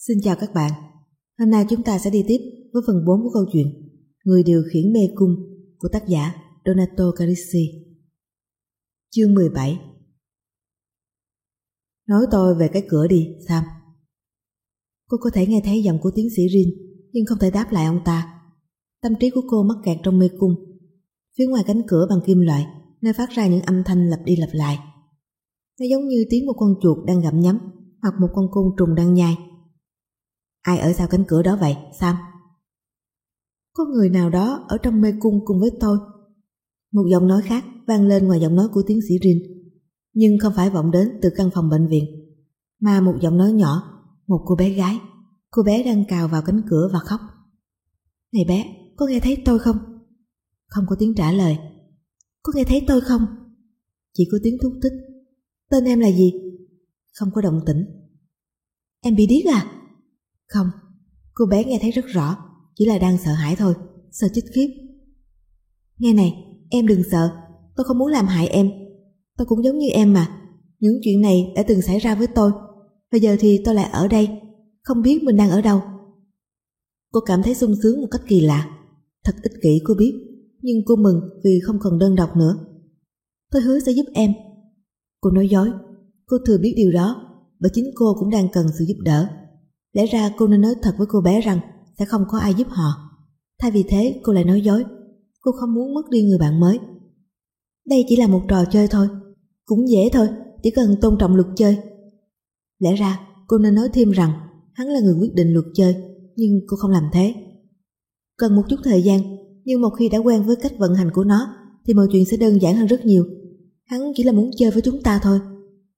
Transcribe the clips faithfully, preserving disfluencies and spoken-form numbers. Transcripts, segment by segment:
Xin chào các bạn. Hôm nay chúng ta sẽ đi tiếp với phần bốn của câu chuyện Người điều khiển mê cung của tác giả Donato Carrisi. Chương mười bảy. Nói tôi về cái cửa đi, Sam. Cô có thể nghe thấy giọng của tiến sĩ Rin, nhưng không thể đáp lại ông ta. Tâm trí của cô mắc kẹt trong mê cung. Phía ngoài cánh cửa bằng kim loại, nơi phát ra những âm thanh lặp đi lặp lại. Nó giống như tiếng một con chuột đang gặm nhấm hoặc một con côn trùng đang nhai. Ai ở sau cánh cửa đó vậy, Sam? Có người nào đó ở trong mê cung cùng với tôi. Một giọng nói khác vang lên ngoài giọng nói của tiến sĩ Rin, nhưng không phải vọng đến từ căn phòng bệnh viện, mà một giọng nói nhỏ, một cô bé gái. Cô bé đang cào vào cánh cửa và khóc. Này bé, có nghe thấy tôi không? Không có tiếng trả lời. Có nghe thấy tôi không? Chỉ có tiếng thúc thích. Tên em là gì? Không có động tĩnh. Em bị điếc à? Không, cô bé nghe thấy rất rõ, chỉ là đang sợ hãi thôi, sợ chết khiếp. Nghe này, em đừng sợ, tôi không muốn làm hại em. Tôi cũng giống như em mà, những chuyện này đã từng xảy ra với tôi. Bây giờ thì tôi lại ở đây, không biết mình đang ở đâu. Cô cảm thấy sung sướng một cách kỳ lạ. Thật ích kỷ cô biết, nhưng cô mừng vì không còn đơn độc nữa. Tôi hứa sẽ giúp em. Cô nói dối, cô thừa biết điều đó, bởi chính cô cũng đang cần sự giúp đỡ. Lẽ ra cô nên nói thật với cô bé rằng sẽ không có ai giúp họ. Thay vì thế cô lại nói dối. Cô không muốn mất đi người bạn mới. Đây chỉ là một trò chơi thôi, cũng dễ thôi, chỉ cần tôn trọng luật chơi. Lẽ ra cô nên nói thêm rằng hắn là người quyết định luật chơi, nhưng cô không làm thế. Cần một chút thời gian, nhưng một khi đã quen với cách vận hành của nó thì mọi chuyện sẽ đơn giản hơn rất nhiều. Hắn chỉ là muốn chơi với chúng ta thôi.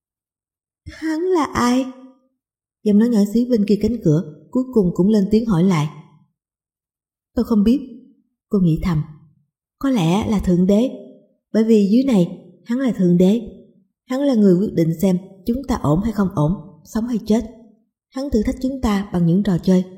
Hắn là ai? Giọng nói nhỏ xíu bên kia cánh cửa cuối cùng cũng lên tiếng hỏi lại. Tôi không biết, cô nghĩ thầm. Có lẽ là Thượng Đế, bởi vì dưới này hắn là Thượng Đế. Hắn là người quyết định xem chúng ta ổn hay không ổn, sống hay chết. Hắn thử thách chúng ta bằng những trò chơi.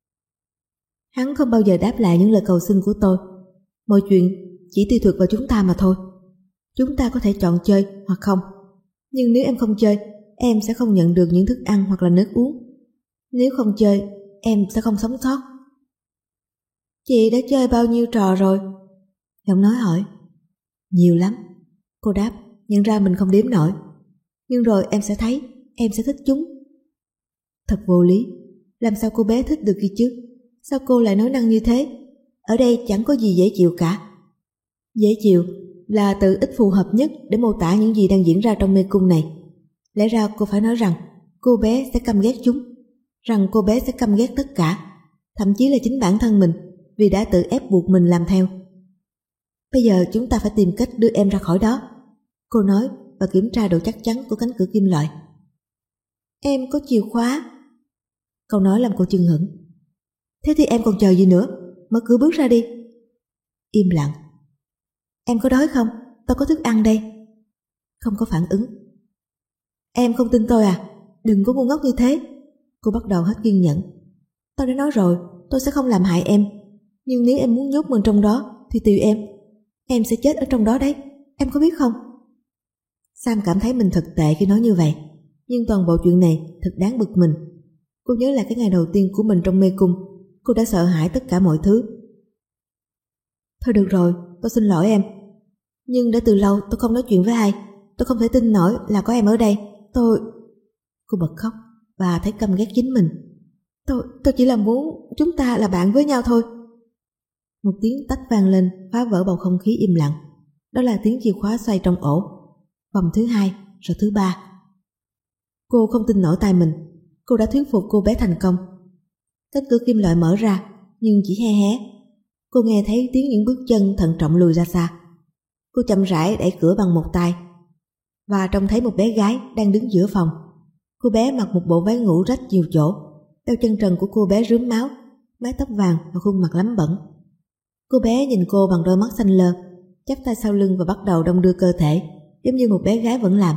Hắn không bao giờ đáp lại những lời cầu xin của tôi. Mọi chuyện chỉ tùy thuộc vào chúng ta mà thôi. Chúng ta có thể chọn chơi hoặc không. Nhưng nếu em không chơi, em sẽ không nhận được những thức ăn hoặc là nước uống. Nếu không chơi, em sẽ không sống sót. Chị đã chơi bao nhiêu trò rồi? Giọng nói hỏi. Nhiều lắm, cô đáp, nhận ra mình không đếm nổi. Nhưng rồi em sẽ thấy, em sẽ thích chúng. Thật vô lý, làm sao cô bé thích được kia chứ? Sao cô lại nói năng như thế? Ở đây chẳng có gì dễ chịu cả. Dễ chịu là từ ít phù hợp nhất để mô tả những gì đang diễn ra trong mê cung này. Lẽ ra cô phải nói rằng cô bé sẽ căm ghét chúng, rằng cô bé sẽ căm ghét tất cả, thậm chí là chính bản thân mình, vì đã tự ép buộc mình làm theo. Bây giờ chúng ta phải tìm cách đưa em ra khỏi đó, cô nói và kiểm tra độ chắc chắn của cánh cửa kim loại. Em có chìa khóa. Câu nói làm cô chưng hửng. Thế thì em còn chờ gì nữa, mở cửa bước ra đi. Im lặng. Em có đói không? Tôi có thức ăn đây. Không có phản ứng. Em không tin tôi à? Đừng có ngu ngốc như thế. Cô bắt đầu hết kiên nhẫn. Tôi đã nói rồi, tôi sẽ không làm hại em. Nhưng nếu em muốn nhốt mình trong đó thì tùy em. Em sẽ chết ở trong đó đấy, em có biết không? Sam cảm thấy mình thật tệ khi nói như vậy. Nhưng toàn bộ chuyện này thật đáng bực mình. Cô nhớ lại cái ngày đầu tiên của mình trong mê cung. Cô đã sợ hãi tất cả mọi thứ. Thôi được rồi, tôi xin lỗi em. Nhưng đã từ lâu tôi không nói chuyện với ai. Tôi không thể tin nổi là có em ở đây. Tôi... Cô bật khóc và thấy căm ghét chính mình. Tôi, tôi chỉ là muốn chúng ta là bạn với nhau thôi. Một tiếng tách vang lên phá vỡ bầu không khí im lặng. Đó là tiếng chìa khóa xoay trong ổ. Vòng thứ hai, rồi thứ ba. Cô không tin nổi tai mình. Cô đã thuyết phục cô bé thành công. Cánh cửa kim loại mở ra, nhưng chỉ hé hé. Cô nghe thấy tiếng những bước chân thận trọng lùi ra xa. Cô chậm rãi đẩy cửa bằng một tay và trông thấy một bé gái đang đứng giữa phòng. Cô bé mặc một bộ váy ngủ rách nhiều chỗ. Đôi chân trần của cô bé rướm máu, mái tóc vàng và khuôn mặt lấm bẩn. Cô bé nhìn cô bằng đôi mắt xanh lơ, chắp tay sau lưng và bắt đầu đong đưa cơ thể, giống như một bé gái vẫn làm.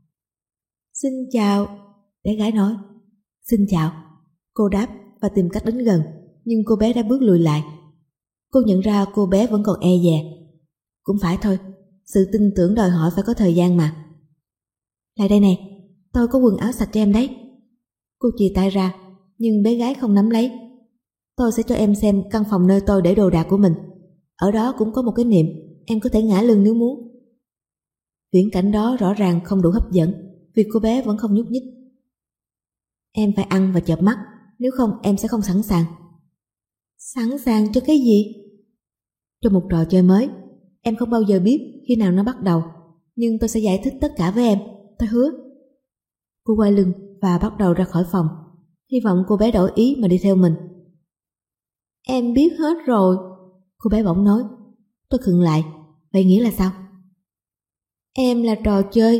Xin chào, bé gái nói. Xin chào, cô đáp và tìm cách đến gần, nhưng cô bé đã bước lùi lại. Cô nhận ra cô bé vẫn còn e dè. Cũng phải thôi, sự tin tưởng đòi hỏi phải có thời gian mà. Lại đây này, tôi có quần áo sạch cho em đấy. Cô chìa tay ra, nhưng bé gái không nắm lấy. Tôi sẽ cho em xem căn phòng nơi tôi để đồ đạc của mình. Ở đó cũng có một cái nệm, em có thể ngả lưng nếu muốn. Viễn cảnh đó rõ ràng không đủ hấp dẫn vì cô bé vẫn không nhúc nhích. Em phải ăn và chợp mắt, nếu không em sẽ không sẵn sàng. Sẵn sàng cho cái gì? Cho một trò chơi mới. Em không bao giờ biết khi nào nó bắt đầu, nhưng tôi sẽ giải thích tất cả với em, tôi hứa. Cô quay lưng và bắt đầu ra khỏi phòng, hy vọng cô bé đổi ý mà đi theo mình. Em biết hết rồi, cô bé bỗng nói. Tôi khựng lại, vậy nghĩa là sao? Em là trò chơi.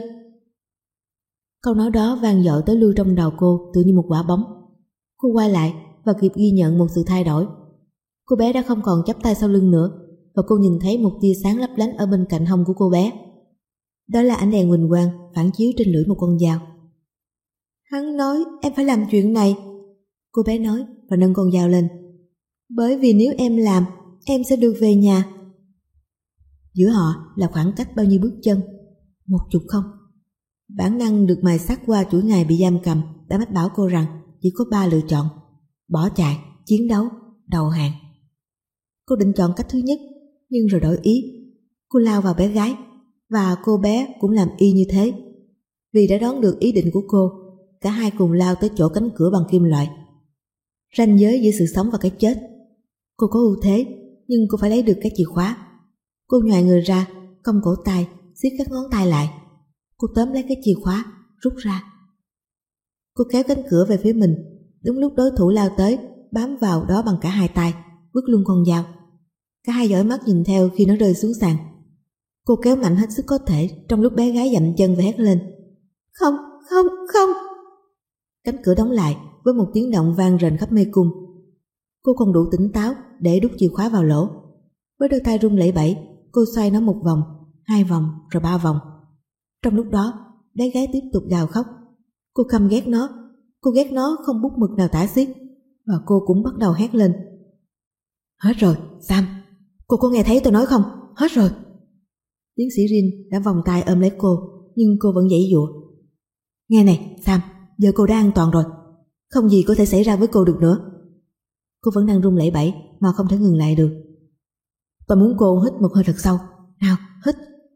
Câu nói đó vang dội tới lui trong đầu cô tự như một quả bóng. Cô quay lại và kịp ghi nhận một sự thay đổi. Cô bé đã không còn chắp tay sau lưng nữa, và cô nhìn thấy một tia sáng lấp lánh ở bên cạnh hông của cô bé. Đó là ánh đèn huỳnh quang phản chiếu trên lưỡi một con dao. Hắn nói em phải làm chuyện này, cô bé nói và nâng con dao lên. Bởi vì nếu em làm, em sẽ được về nhà. Giữa họ là khoảng cách bao nhiêu bước chân? Một chục không? Bản năng được mài sắt qua chuỗi ngày bị giam cầm đã mách bảo cô rằng chỉ có ba lựa chọn: bỏ chạy, chiến đấu, đầu hàng. Cô định chọn cách thứ nhất, nhưng rồi đổi ý. Cô lao vào bé gái, và cô bé cũng làm y như thế. Vì đã đoán được ý định của cô, cả hai cùng lao tới chỗ cánh cửa bằng kim loại. Ranh giới giữa sự sống và cái chết. Cô có ưu thế, nhưng cô phải lấy được cái chìa khóa. Cô nhoài người ra, cong cổ tay, siết các ngón tay lại. Cô tóm lấy cái chìa khóa, rút ra. Cô kéo cánh cửa về phía mình. Đúng lúc đối thủ lao tới, bám vào đó bằng cả hai tay, vứt luôn con dao. Cả hai dõi mắt nhìn theo khi nó rơi xuống sàn. Cô kéo mạnh hết sức có thể trong lúc bé gái dậm chân và hét lên. Không, không, không. Cánh cửa đóng lại với một tiếng động vang rền khắp mê cung. Cô còn đủ tỉnh táo để đút chìa khóa vào lỗ. Với đôi tay run lẩy bẩy, cô xoay nó một vòng, hai vòng, rồi ba vòng. Trong lúc đó, bé gái tiếp tục gào khóc. Cô căm ghét nó. Cô ghét nó không bút mực nào tả xiết. Và cô cũng bắt đầu hét lên. Hết rồi, Sam. Cô có nghe thấy tôi nói không? Hết rồi. Tiến sĩ Rin đã vòng tay ôm lấy cô, nhưng cô vẫn giãy giụa. Nghe này, Sam, giờ cô đã an toàn rồi. Không gì có thể xảy ra với cô được nữa. Cô vẫn đang run lẩy bẩy mà không thể ngừng lại được. Tôi muốn cô hít một hơi thật sâu. Nào, hít.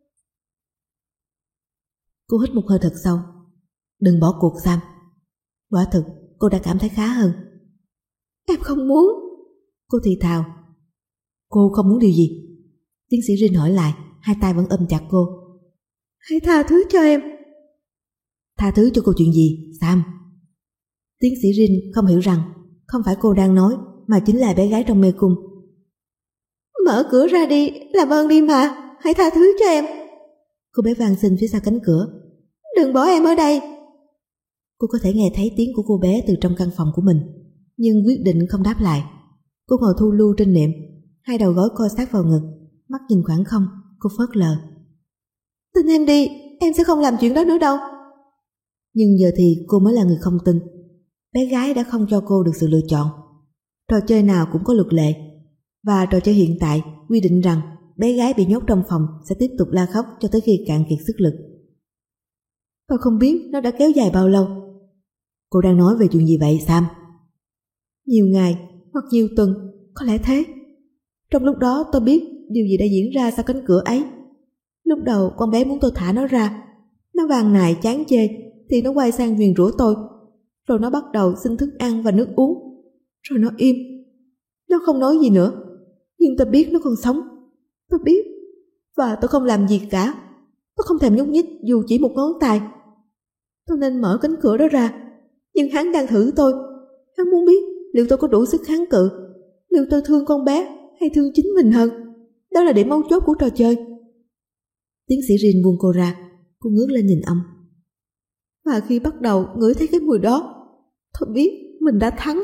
Cô hít một hơi thật sâu. Đừng bỏ cuộc, Sam. Quả thực, cô đã cảm thấy khá hơn. Em không muốn. Cô thì thào. Cô không muốn điều gì? Tiến sĩ Rin hỏi lại, hai tay vẫn ôm chặt cô. Hãy tha thứ cho em. Tha thứ cho cô chuyện gì, Sam? Tiến sĩ Rin không hiểu rằng không phải cô đang nói, mà chính là bé gái trong mê cung. Mở cửa ra đi, làm ơn đi mà, hãy tha thứ cho em. Cô bé van xin phía sau cánh cửa. Đừng bỏ em ở đây. Cô có thể nghe thấy tiếng của cô bé từ trong căn phòng của mình, nhưng quyết định không đáp lại. Cô ngồi thu lưu trên nệm, hai đầu gối co sát vào ngực, mắt nhìn khoảng không. Cô phớt lờ. Tin em đi, em sẽ không làm chuyện đó nữa đâu. Nhưng giờ thì cô mới là người không tin. Bé gái đã không cho cô được sự lựa chọn. Trò chơi nào cũng có luật lệ, và trò chơi hiện tại quy định rằng bé gái bị nhốt trong phòng sẽ tiếp tục la khóc cho tới khi cạn kiệt sức lực. Tôi không biết nó đã kéo dài bao lâu. Cô đang nói về chuyện gì vậy, Sam? Nhiều ngày hoặc nhiều tuần, có lẽ thế. Trong lúc đó tôi biết điều gì đã diễn ra sau cánh cửa ấy. Lúc đầu con bé muốn tôi thả nó ra. Nó vàng nài chán chê thì nó quay sang nguyền rủa tôi. Rồi nó bắt đầu xin thức ăn và nước uống. Rồi nó im. Nó không nói gì nữa. Nhưng tôi biết nó còn sống. Tôi biết. Và tôi không làm gì cả. Tôi không thèm nhúc nhích dù chỉ một ngón tay. Tôi nên mở cánh cửa đó ra. Nhưng hắn đang thử tôi. Hắn muốn biết liệu tôi có đủ sức kháng cự, liệu tôi thương con bé hay thương chính mình hơn. Đó là điểm mấu chốt của trò chơi. Tiến sĩ Rin buông cô ra. Cô ngước lên nhìn ông. Và khi bắt đầu ngửi thấy cái mùi đó, tôi biết mình đã thắng.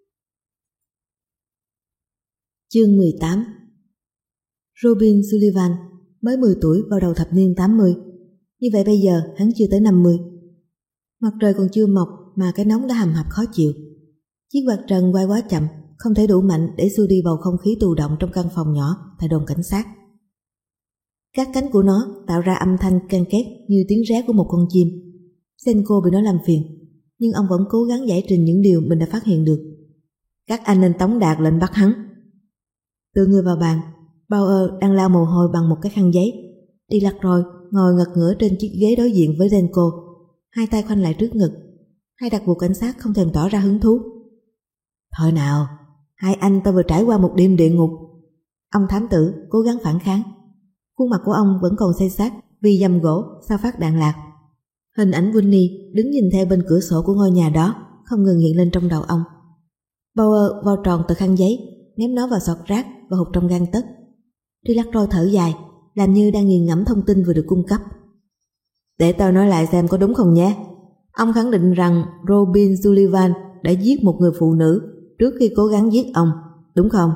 Chương mười tám. Robin Sullivan mới mười tuổi vào đầu thập niên tám mươi. Như vậy bây giờ hắn chưa tới năm mươi. Mặt trời còn chưa mọc mà cái nóng đã hầm hập khó chịu. Chiếc quạt trần quay quá chậm, không thể đủ mạnh để xua đi bầu không khí tù động trong căn phòng nhỏ tại đồn cảnh sát. Các cánh của nó tạo ra âm thanh ken két như tiếng ré của một con chim. Senko bị nó làm phiền, nhưng ông vẫn cố gắng giải trình những điều mình đã phát hiện được. Các anh nên tống đạt lệnh bắt hắn. Tựa người vào bàn, Bauer đang lau mồ hôi bằng một cái khăn giấy. Delacroix ngồi ngật ngửa trên chiếc ghế đối diện với Genco, hai tay khoanh lại trước ngực. Hai đặc vụ cảnh sát không thèm tỏ ra hứng thú. Thôi nào, hai anh tôi vừa trải qua một đêm địa ngục. Ông thám tử cố gắng phản kháng. Khuôn mặt của ông vẫn còn xây xát vì dầm gỗ sau phát đạn lạc. Hình ảnh Winnie đứng nhìn theo bên cửa sổ của ngôi nhà đó không ngừng hiện lên trong đầu ông. Bauer vo tròn tờ khăn giấy, ném nó vào sọt rác và hụt trong gang tấc. Delacroix thở dài, làm như đang nghiền ngẫm thông tin vừa được cung cấp. Để tôi nói lại xem có đúng không nhé. Ông khẳng định rằng Robin Sullivan đã giết một người phụ nữ trước khi cố gắng giết ông, đúng không?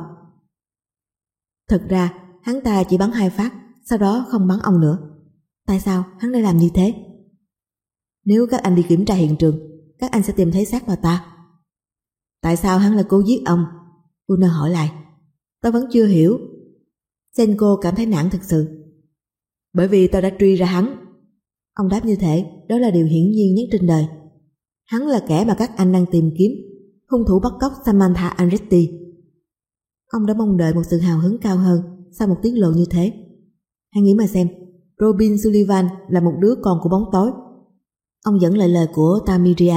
Thật ra, hắn ta chỉ bắn hai phát, sau đó không bắn ông nữa. Tại sao hắn đã làm như thế? Nếu các anh đi kiểm tra hiện trường, các anh sẽ tìm thấy xác bà ta. Tại sao hắn lại cố giết ông? Gunnar hỏi lại. Tôi vẫn chưa hiểu. Genco cảm thấy nản thực sự. Bởi vì tôi đã truy ra hắn. Ông đáp như thể đó là điều hiển nhiên nhất trên đời. Hắn là kẻ mà các anh đang tìm kiếm, hung thủ bắt cóc Samantha Andretti. Ông đã mong đợi một sự hào hứng cao hơn sau một tiết lộ như thế. Hãy nghĩ mà xem, Robin Sullivan là một đứa con của bóng tối. Ông dẫn lại lời của Tamiria.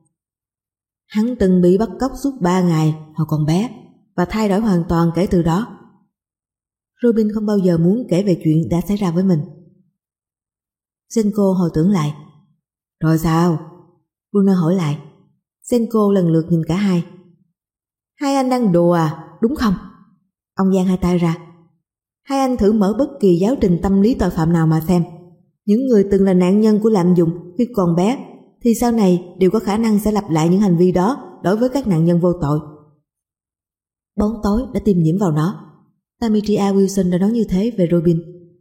Hắn từng bị bắt cóc suốt ba ngày hồi còn bé và thay đổi hoàn toàn kể từ đó. Robin không bao giờ muốn kể về chuyện đã xảy ra với mình. Genco hồi tưởng lại. Rồi sao? Brunner hỏi lại. Genco lần lượt nhìn cả hai. Hai anh đang đùa à, đúng không? Ông giang hai tay ra. Hai anh thử mở bất kỳ giáo trình tâm lý tội phạm nào mà xem. Những người từng là nạn nhân của lạm dụng khi còn bé thì sau này đều có khả năng sẽ lặp lại những hành vi đó đối với các nạn nhân vô tội. Bóng tối đã tiêm nhiễm vào nó. Tamiria Wilson đã nói như thế về Robin.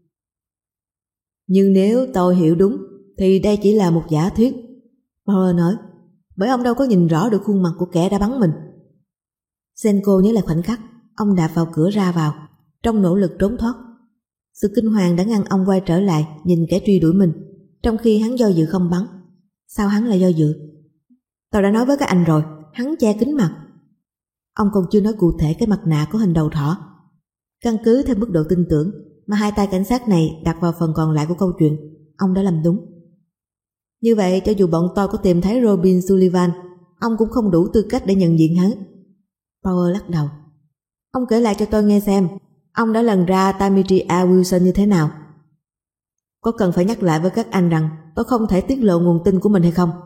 Nhưng nếu tôi hiểu đúng thì đây chỉ là một giả thuyết, Bauer nói, bởi ông đâu có nhìn rõ được khuôn mặt của kẻ đã bắn mình. Genco nhớ lại khoảnh khắc ông đạp vào cửa ra vào trong nỗ lực trốn thoát. Sự kinh hoàng đã ngăn ông quay trở lại nhìn kẻ truy đuổi mình, trong khi hắn do dự không bắn. Sao hắn lại do dự? Tôi đã nói với các anh rồi, hắn che kính mặt. Ông còn chưa nói cụ thể cái mặt nạ có hình đầu thỏ. Căn cứ theo mức độ tin tưởng mà hai tay cảnh sát này đặt vào phần còn lại của câu chuyện, ông đã làm đúng. Như vậy cho dù bọn tôi có tìm thấy Robin Sullivan, ông cũng không đủ tư cách để nhận diện hắn. Bauer lắc đầu. Ông kể lại cho tôi nghe xem, ông đã lần ra Tamiria Wilson như thế nào? Có cần phải nhắc lại với các anh rằng tôi không thể tiết lộ nguồn tin của mình hay không?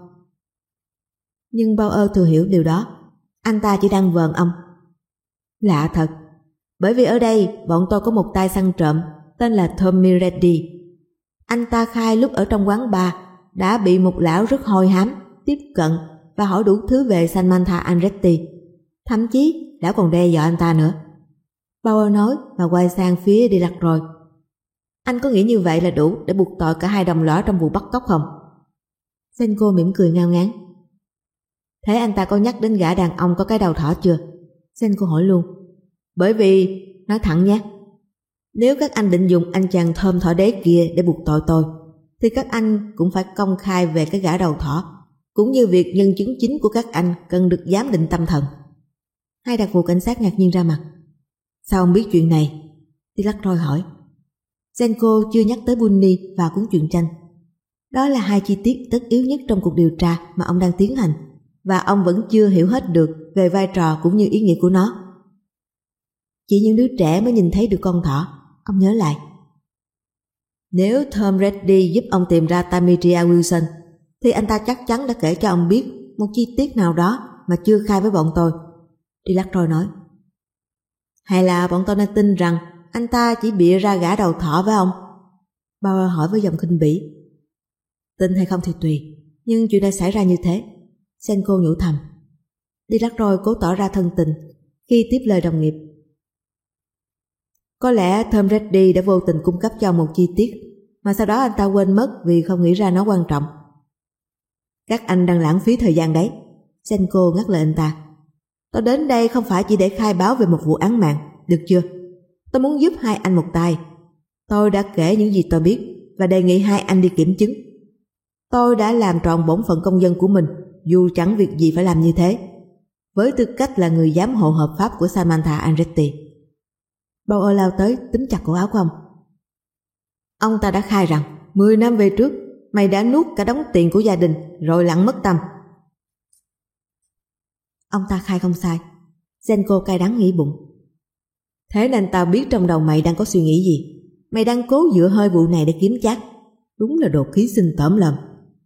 Nhưng Bauer thừa hiểu điều đó. Anh ta chỉ đang vờn ông. Lạ thật, bởi vì ở đây bọn tôi có một tay săn trộm tên là Tommy Reddy. Anh ta khai lúc ở trong quán bar đã bị một lão rất hôi hám tiếp cận và hỏi đủ thứ về Samantha Andretti. Thậm chí lão còn đe dọa anh ta nữa. Bauer nói và quay sang phía Delacroix. Anh có nghĩ như vậy là đủ để buộc tội cả hai đồng lõa trong vụ bắt cóc không? Genco mỉm cười ngao ngán. Thế anh ta có nhắc đến gã đàn ông có cái đầu thỏ chưa? Genco hỏi luôn. Bởi vì, nói thẳng nhé, nếu các anh định dùng anh chàng thơm thỏ đế kia để buộc tội tôi, thì các anh cũng phải công khai về cái gã đầu thỏ, cũng như việc nhân chứng chính của các anh cần được giám định tâm thần. Hai đặc vụ cảnh sát ngạc nhiên ra mặt. Sao ông biết chuyện này? Delacroix hỏi. Genco chưa nhắc tới Bunny và cuốn truyện tranh. Đó là hai chi tiết tất yếu nhất trong cuộc điều tra mà ông đang tiến hành, và ông vẫn chưa hiểu hết được về vai trò cũng như ý nghĩa của nó. Chỉ những đứa trẻ mới nhìn thấy được con thỏ, ông nhớ lại. Nếu Tom Reddy giúp ông tìm ra Tamiria Wilson, thì anh ta chắc chắn đã kể cho ông biết một chi tiết nào đó mà chưa khai với bọn tôi, Delacroix nói. Hay là bọn tôi nên tin rằng anh ta chỉ bịa ra gã đầu thỏ với ông? Bauer hỏi với giọng khinh bỉ. Tin hay không thì tùy, nhưng chuyện đã xảy ra như thế, Genco nhủ thầm. Delacroix cố tỏ ra thân tình khi tiếp lời đồng nghiệp. Có lẽ Tom Reddy đã vô tình cung cấp cho một chi tiết mà sau đó anh ta quên mất vì không nghĩ ra nó quan trọng. Các anh đang lãng phí thời gian đấy, Genco ngắt lời anh ta. Tôi đến đây không phải chỉ để khai báo về một vụ án mạng, được chưa? Tôi muốn giúp hai anh một tay. Tôi đã kể những gì tôi biết và đề nghị hai anh đi kiểm chứng. Tôi đã làm tròn bổn phận công dân của mình dù chẳng việc gì phải làm như thế, với tư cách là người giám hộ hợp pháp của Samantha Andretti. Bauer lao tới túm chặt cổ áo của ông. Ông ta đã khai rằng mười năm về trước mày đã nuốt cả đống tiền của gia đình rồi lặn mất tâm. Ông ta khai không sai. Zenko cay đắng nghĩ bụng. Thế nên tao biết trong đầu mày đang có suy nghĩ gì. Mày đang cố dựa hơi vụ này để kiếm chắc. Đúng là đồ khí sinh tởm lợm.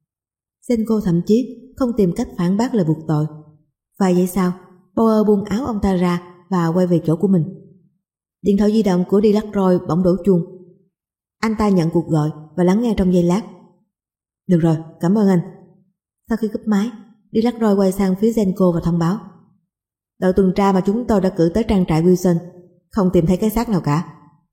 Zenko thậm chí không tìm cách phản bác lời buộc tội. Vài giây sau, Bauer buông áo ông ta ra và quay về chỗ của mình. Điện thoại di động của Delacroix bỗng đổ chuông. Anh ta nhận cuộc gọi và lắng nghe trong giây lát. Được rồi, cảm ơn anh. Sau khi cúp máy, Delacroix quay sang phía Zenko và thông báo. Đội tuần tra mà chúng tôi đã cử tới trang trại Wilson không tìm thấy cái xác nào cả.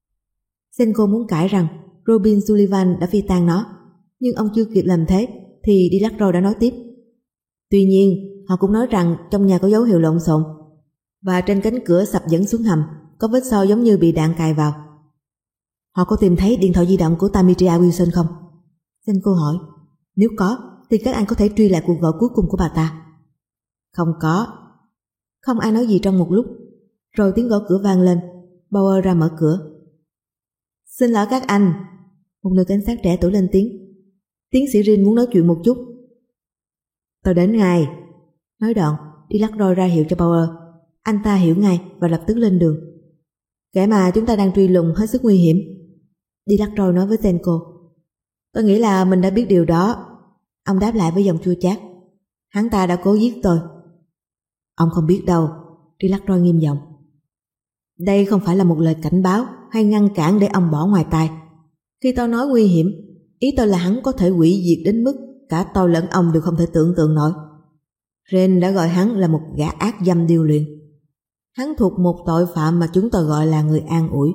Zenko muốn cãi rằng Robin Sullivan đã phi tang nó, nhưng ông chưa kịp làm thế thì Delacroix đã nói tiếp. Tuy nhiên, họ cũng nói rằng trong nhà có dấu hiệu lộn xộn và trên cánh cửa sập dẫn xuống hầm có vết soi giống như bị đạn cài vào. Họ có tìm thấy điện thoại di động của Demetria Wilson không? Zenko hỏi. Nếu có, thì các anh có thể truy lại cuộc gọi cuối cùng của bà ta. Không có. Không ai nói gì trong một lúc. Rồi tiếng gõ cửa vang lên. Bauer ra mở cửa. Xin lỗi các anh. Một nữ cảnh sát trẻ tuổi lên tiếng. Tiến sĩ Rin muốn nói chuyện một chút. Tôi đến ngay. Nói đoạn, Delacroix ra hiệu cho Bauer. Anh ta hiểu ngay và lập tức lên đường. Kẻ mà chúng ta đang truy lùng hết sức nguy hiểm. Delacroix nói với Zenko. Tôi nghĩ là mình đã biết điều đó. Ông đáp lại với giọng chua chát. Hắn ta đã cố giết tôi. Ông không biết đâu. Delacroix nghiêm giọng. Đây không phải là một lời cảnh báo hay ngăn cản để ông bỏ ngoài tai. Khi tôi nói nguy hiểm, ý tôi là hắn có thể hủy diệt đến mức cả tôi lẫn ông đều không thể tưởng tượng nổi. Ren đã gọi hắn là một gã ác dâm điêu luyện. Hắn thuộc một tội phạm mà chúng tôi gọi là người an ủi.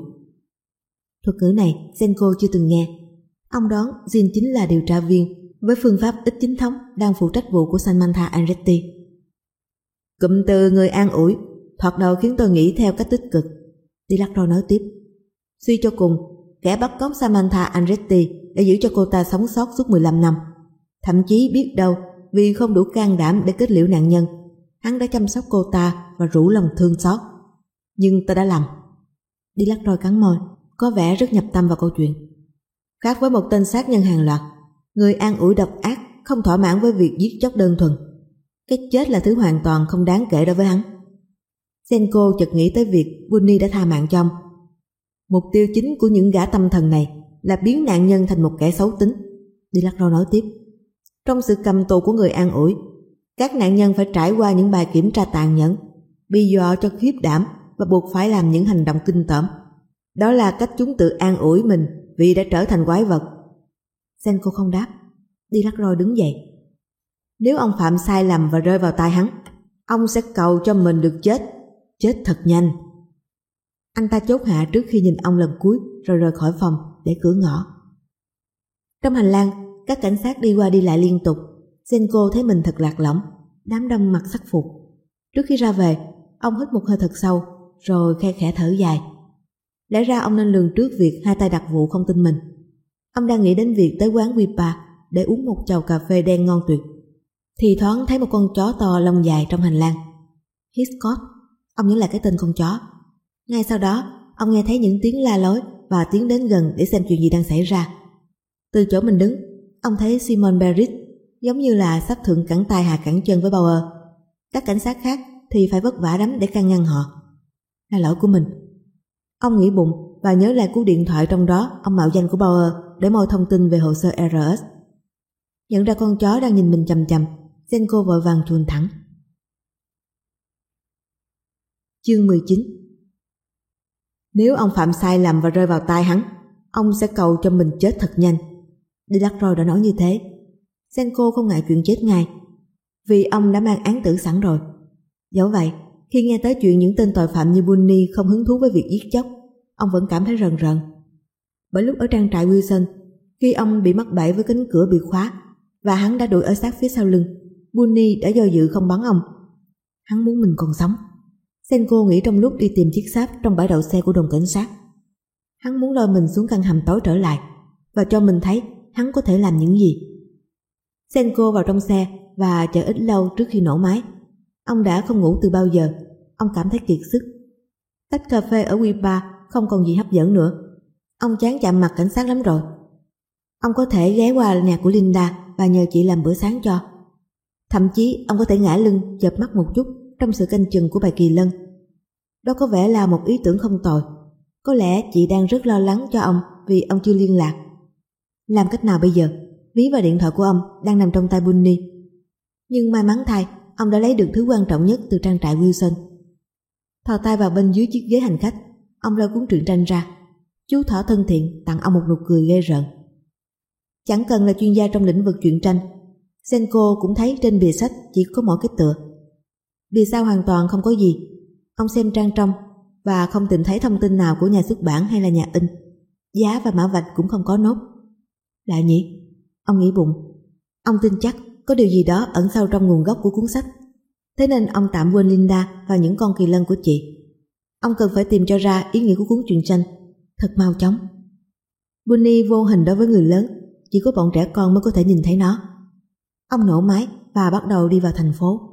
Thuật ngữ này Zenko chưa từng nghe. Ông đoán Jin chính là điều tra viên với phương pháp ít chính thống đang phụ trách vụ của Samantha Andretti. Cụm từ người an ủi thoạt đầu khiến tôi nghĩ theo cách tích cực. Delacroix nói tiếp. Suy cho cùng, kẻ bắt cóc Samantha Andretti đã giữ cho cô ta sống sót suốt mười lăm năm. Thậm chí biết đâu vì không đủ can đảm để kết liễu nạn nhân, hắn đã chăm sóc cô ta và rủ lòng thương xót. Nhưng tôi đã lầm. Delacroix cắn môi, có vẻ rất nhập tâm vào câu chuyện. Khác với một tên sát nhân hàng loạt, người an ủi độc ác không thỏa mãn với việc giết chóc đơn thuần. Cái chết là thứ hoàn toàn không đáng kể đối với hắn. Zenko chợt nghĩ tới việc Bunny đã tha mạng cho ông. Mục tiêu chính của những gã tâm thần này là biến nạn nhân thành một kẻ xấu tính. Delacroix nói tiếp. Trong sự cầm tù của người an ủi, các nạn nhân phải trải qua những bài kiểm tra tàn nhẫn, bị dọa cho khiếp đảm và buộc phải làm những hành động kinh tởm. Đó là cách chúng tự an ủi mình vì đã trở thành quái vật. Zenko không đáp. Delacroix đứng dậy. Nếu ông phạm sai lầm và rơi vào tay hắn, ông sẽ cầu cho mình được chết, chết thật nhanh. Anh ta chốt hạ trước khi nhìn ông lần cuối rồi rời khỏi phòng để cửa ngõ. Trong hành lang, các cảnh sát đi qua đi lại liên tục. Zenko thấy mình thật lạc lõng, đám đông mặt sắc phục. Trước khi ra về, ông hít một hơi thật sâu rồi khe khẽ thở dài. Lẽ ra ông nên lường trước việc hai tay đặc vụ không tin mình. Ông đang nghĩ đến việc tới quán Wipa để uống một chầu cà phê đen ngon tuyệt, thì thoáng thấy một con chó to lông dài trong hành lang. Hitchcock. Ông nhớ lại cái tên con chó. Ngay sau đó, ông nghe thấy những tiếng la lối và tiến đến gần để xem chuyện gì đang xảy ra. Từ chỗ mình đứng, ông thấy Simon Barrett giống như là sắp thượng cẳng tay hạ cẳng chân với Bauer. Các cảnh sát khác thì phải vất vả lắm để can ngăn họ. Là lỗi của mình. Ông nghĩ bụng và nhớ lại cú điện thoại trong đó ông mạo danh của Bauer để moi thông tin về hồ sơ R S. Nhận ra con chó đang nhìn mình chằm chằm, Zenko vội vàng chuồn thẳng. Chương mười chín. Nếu ông phạm sai lầm và rơi vào tay hắn, ông sẽ cầu cho mình chết thật nhanh. Delacroix đã nói như thế. Zenko không ngại chuyện chết ngay, vì ông đã mang án tử sẵn rồi. Dẫu vậy, khi nghe tới chuyện những tên tội phạm như Bunny không hứng thú với việc giết chóc, ông vẫn cảm thấy rần rợn. Bởi lúc ở trang trại Wilson, khi ông bị mắc bẫy với cánh cửa bị khóa và hắn đã đuổi ở sát phía sau lưng, Bunny đã do dự không bắn ông. Hắn muốn mình còn sống. Zenko nghĩ trong lúc đi tìm chiếc xác trong bãi đậu xe của đồn cảnh sát. Hắn muốn lôi mình xuống căn hầm tối trở lại và cho mình thấy hắn có thể làm những gì. Zenko vào trong xe và chờ ít lâu trước khi nổ máy. Ông đã không ngủ từ bao giờ. Ông cảm thấy kiệt sức. Tách cà phê ở Quy Bar không còn gì hấp dẫn nữa. Ông chán chạm mặt cảnh sát lắm rồi. Ông có thể ghé qua nhà của Linda và nhờ chị làm bữa sáng cho. Thậm chí ông có thể ngả lưng chợp mắt một chút trong sự canh chừng của bà Kỳ Lân. Đó có vẻ là một ý tưởng không tồi. Có lẽ chị đang rất lo lắng cho ông vì ông chưa liên lạc. Làm cách nào bây giờ? Ví và điện thoại của ông đang nằm trong tay Bunny. Nhưng may mắn thay, ông đã lấy được thứ quan trọng nhất từ trang trại Wilson. Thò tay vào bên dưới chiếc ghế hành khách, ông lôi cuốn truyện tranh ra. Chú thỏ thân thiện tặng ông một nụ cười ghê rợn. Chẳng cần là chuyên gia trong lĩnh vực truyện tranh, Zenko cũng thấy trên bìa sách chỉ có mỗi cái tựa. Bìa sau hoàn toàn không có gì. Ông xem trang trong và không tìm thấy thông tin nào của nhà xuất bản hay là nhà in. Giá và mã vạch cũng không có nốt. Lạ nhỉ? Ông nghĩ bụng. Ông tin chắc có điều gì đó ẩn sâu trong nguồn gốc của cuốn sách. Thế nên ông tạm quên Linda và những con kỳ lân của chị. Ông cần phải tìm cho ra ý nghĩa của cuốn truyện tranh thật mau chóng. Bunny vô hình đối với người lớn, chỉ có bọn trẻ con mới có thể nhìn thấy nó. Ông nổ máy và bắt đầu đi vào thành phố.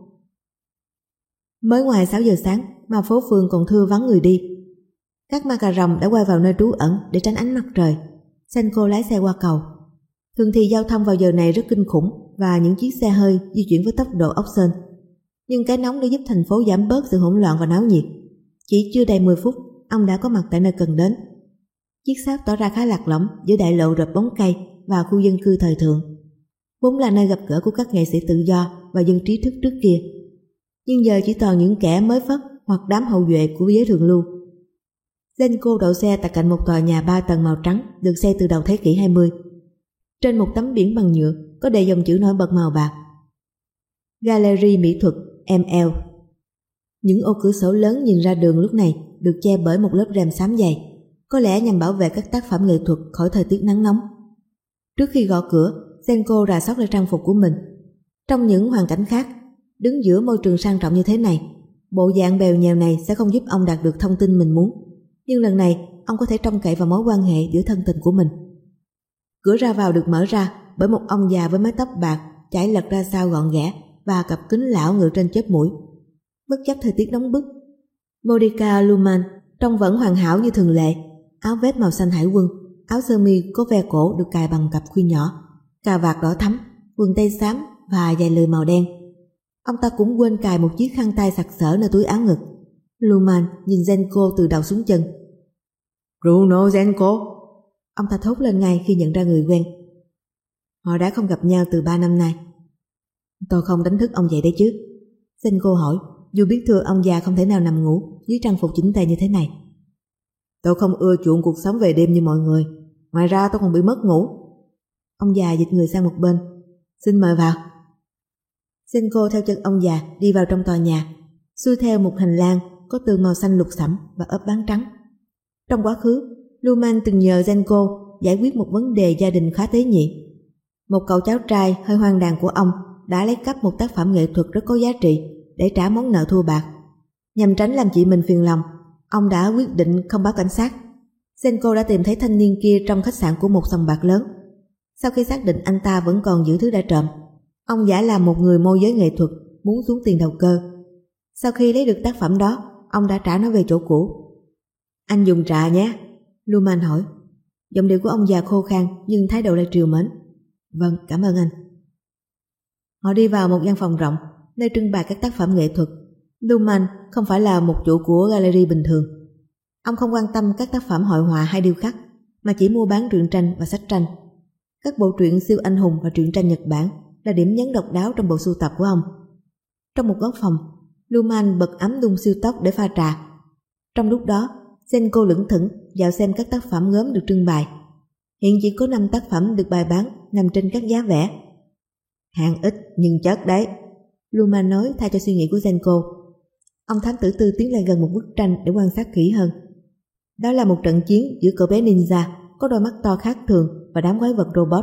Mới ngoài sáu giờ sáng mà phố phường còn thưa vắng người đi. Các ma cà rồng đã quay vào nơi trú ẩn để tránh ánh mặt trời. Senko lái xe qua cầu. Thường thì giao thông vào giờ này rất kinh khủng và những chiếc xe hơi di chuyển với tốc độ ốc sên. Nhưng cái nóng đã giúp thành phố giảm bớt sự hỗn loạn và náo nhiệt. Chỉ chưa đầy mười phút, ông đã có mặt tại nơi cần đến. Chiếc Saab tỏ ra khá lạc lõng giữa đại lộ rợp bóng cây và khu dân cư thời thượng. Vốn là nơi gặp gỡ của các nghệ sĩ tự do và dân trí thức trước kia. Nhưng giờ chỉ toàn những kẻ mới phất hoặc đám hậu duệ của giới thượng lưu. Zenko đậu xe tại cạnh một tòa nhà ba tầng màu trắng được xây từ đầu thế kỷ hai mươi. Trên một tấm biển bằng nhựa có đề dòng chữ nổi bật màu bạc: Gallery mỹ thuật em lờ. Những ô cửa sổ lớn nhìn ra đường lúc này được che bởi một lớp rèm xám dày, có lẽ nhằm bảo vệ các tác phẩm nghệ thuật khỏi thời tiết nắng nóng. Trước khi gõ cửa, Zenko rà soát lại trang phục của mình. Trong những hoàn cảnh khác, đứng giữa môi trường sang trọng như thế này, bộ dạng bèo nhèo này sẽ không giúp ông đạt được thông tin mình muốn. Nhưng lần này, ông có thể trông cậy vào mối quan hệ giữa thân tình của mình. Cửa ra vào được mở ra bởi một ông già với mái tóc bạc chải lật ra sau gọn ghẽ và cặp kính lão ngự trên chóp mũi. Bất chấp thời tiết nóng bức, Monica Luman trông vẫn hoàn hảo như thường lệ, áo vest màu xanh hải quân, áo sơ mi có ve cổ được cài bằng cặp khuy nhỏ, cà vạt đỏ thắm, quần tây xám và giày lười màu đen. Ông ta cũng quên cài một chiếc khăn tay sặc sỡ nơi túi áo ngực. Luman nhìn Zenko từ đầu xuống chân. Bruno Zenko, ông ta thốt lên ngay khi nhận ra người quen. Họ đã không gặp nhau từ ba năm nay. Tôi không đánh thức ông dậy đấy chứ? Zenko hỏi, dù biết thưa ông già không thể nào nằm ngủ dưới trang phục chỉnh tề như thế này. Tôi không ưa chuộng cuộc sống về đêm như mọi người. Ngoài ra tôi còn bị mất ngủ. Ông già dịch người sang một bên. Xin mời vào. Zenko theo chân ông già đi vào trong tòa nhà, xuôi theo một hành lang có tường màu xanh lục sẫm và ốp ván trắng. Trong quá khứ, Luman từng nhờ Zenko giải quyết một vấn đề gia đình khá tế nhị. Một cậu cháu trai hơi hoang đàn của ông đã lấy cắp một tác phẩm nghệ thuật rất có giá trị để trả món nợ thua bạc. Nhằm tránh làm chị mình phiền lòng, ông đã quyết định không báo cảnh sát. Zenko đã tìm thấy thanh niên kia trong khách sạn của một sòng bạc lớn. Sau khi xác định anh ta vẫn còn giữ thứ đã trộm, ông giả làm một người môi giới nghệ thuật muốn xuống tiền đầu cơ. Sau khi lấy được tác phẩm đó, ông đã trả nó về chỗ cũ. Anh dùng trà nhé, Luman hỏi. Giọng điệu của ông già khô khan nhưng thái độ lại trìu mến. Vâng, cảm ơn anh. Họ đi vào một gian phòng rộng nơi trưng bày các tác phẩm nghệ thuật. Luman không phải là một chủ của gallery bình thường. Ông không quan tâm các tác phẩm hội họa hay điêu khắc, mà chỉ mua bán truyện tranh và sách tranh. Các bộ truyện siêu anh hùng và truyện tranh Nhật Bản là điểm nhấn độc đáo trong bộ sưu tập của ông. Trong một góc phòng, Luman bật ấm đun siêu tốc để pha trà. Trong lúc đó, Zenko lững thững dạo xem các tác phẩm gốm được trưng bày. Hiện chỉ có năm tác phẩm được bày bán nằm trên các giá vẽ. Hàng ít nhưng chất đấy, Luman nói thay cho suy nghĩ của Zenko. Ông thám tử tư tiến lại gần một bức tranh để quan sát kỹ hơn. Đó là một trận chiến giữa cậu bé ninja có đôi mắt to khác thường và đám quái vật robot.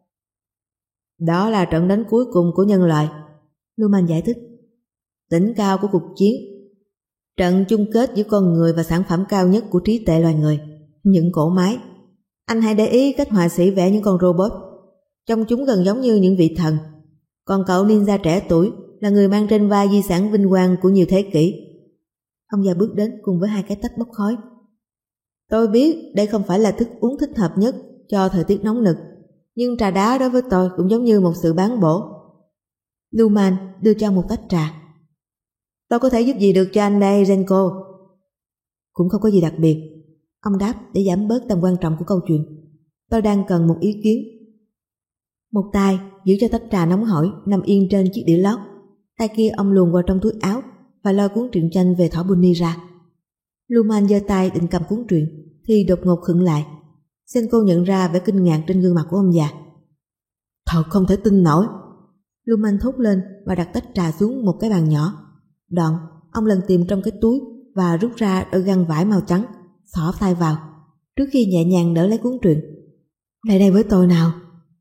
Đó là trận đánh cuối cùng của nhân loại, Luman giải thích. Đỉnh cao của cuộc chiến, trận chung kết giữa con người và sản phẩm cao nhất của trí tuệ loài người, những cỗ máy. Anh hãy để ý cách họa sĩ vẽ những con robot, trông chúng gần giống như những vị thần. Còn cậu ninja trẻ tuổi là người mang trên vai di sản vinh quang của nhiều thế kỷ. Ông già bước đến cùng với hai cái tách bốc khói. Tôi biết đây không phải là thức uống thích hợp nhất cho thời tiết nóng nực, nhưng trà đá đối với tôi cũng giống như một sự bán bổ. Luman đưa cho một tách trà. Tôi có thể giúp gì được cho anh đây, Zenko? Cũng không có gì đặc biệt, ông đáp để giảm bớt tầm quan trọng của câu chuyện. Tôi đang cần một ý kiến. Một tay giữ cho tách trà nóng hổi nằm yên trên chiếc đĩa lót, tay kia ông luồn vào trong túi áo và lôi cuốn truyện tranh về thỏ Bunny ra. Luman giơ tay định cầm cuốn truyện thì đột ngột khựng lại. Senko nhận ra vẻ kinh ngạc trên gương mặt của ông già. Thật không thể tin nổi. Luman thốt lên và đặt tách trà xuống một cái bàn nhỏ. Đoạn ông lần tìm trong cái túi và rút ra đôi găng vải màu trắng, xỏ tay vào trước khi nhẹ nhàng đỡ lấy cuốn truyện. Lại đây với tôi nào.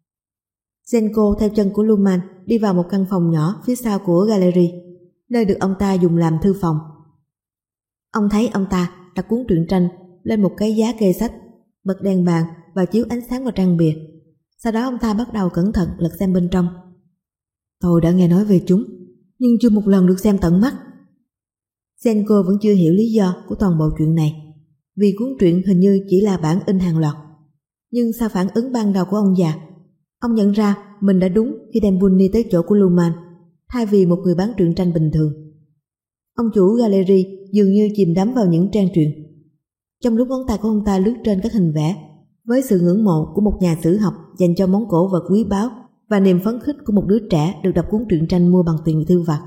Senko theo chân của Luman đi vào một căn phòng nhỏ phía sau của gallery, nơi được ông ta dùng làm thư phòng. Ông thấy ông ta đặt cuốn truyện tranh lên một cái giá kê sách, bật đèn bàn và chiếu ánh sáng vào trang bìa. Sau đó ông ta bắt đầu cẩn thận lật xem bên trong. Tôi đã nghe nói về chúng, nhưng chưa một lần được xem tận mắt. Senko vẫn chưa hiểu lý do của toàn bộ chuyện này, vì cuốn truyện hình như chỉ là bản in hàng loạt. Nhưng sau phản ứng ban đầu của ông già, ông nhận ra mình đã đúng khi đem Bunny tới chỗ của Luman, thay vì một người bán truyện tranh bình thường. Ông chủ gallery dường như chìm đắm vào những trang truyện. Trong lúc ngón tay của ông ta lướt trên các hình vẽ, với sự ngưỡng mộ của một nhà sử học dành cho món cổ vật quý báu và niềm phấn khích của một đứa trẻ được đọc cuốn truyện tranh mua bằng tiền thư vặt.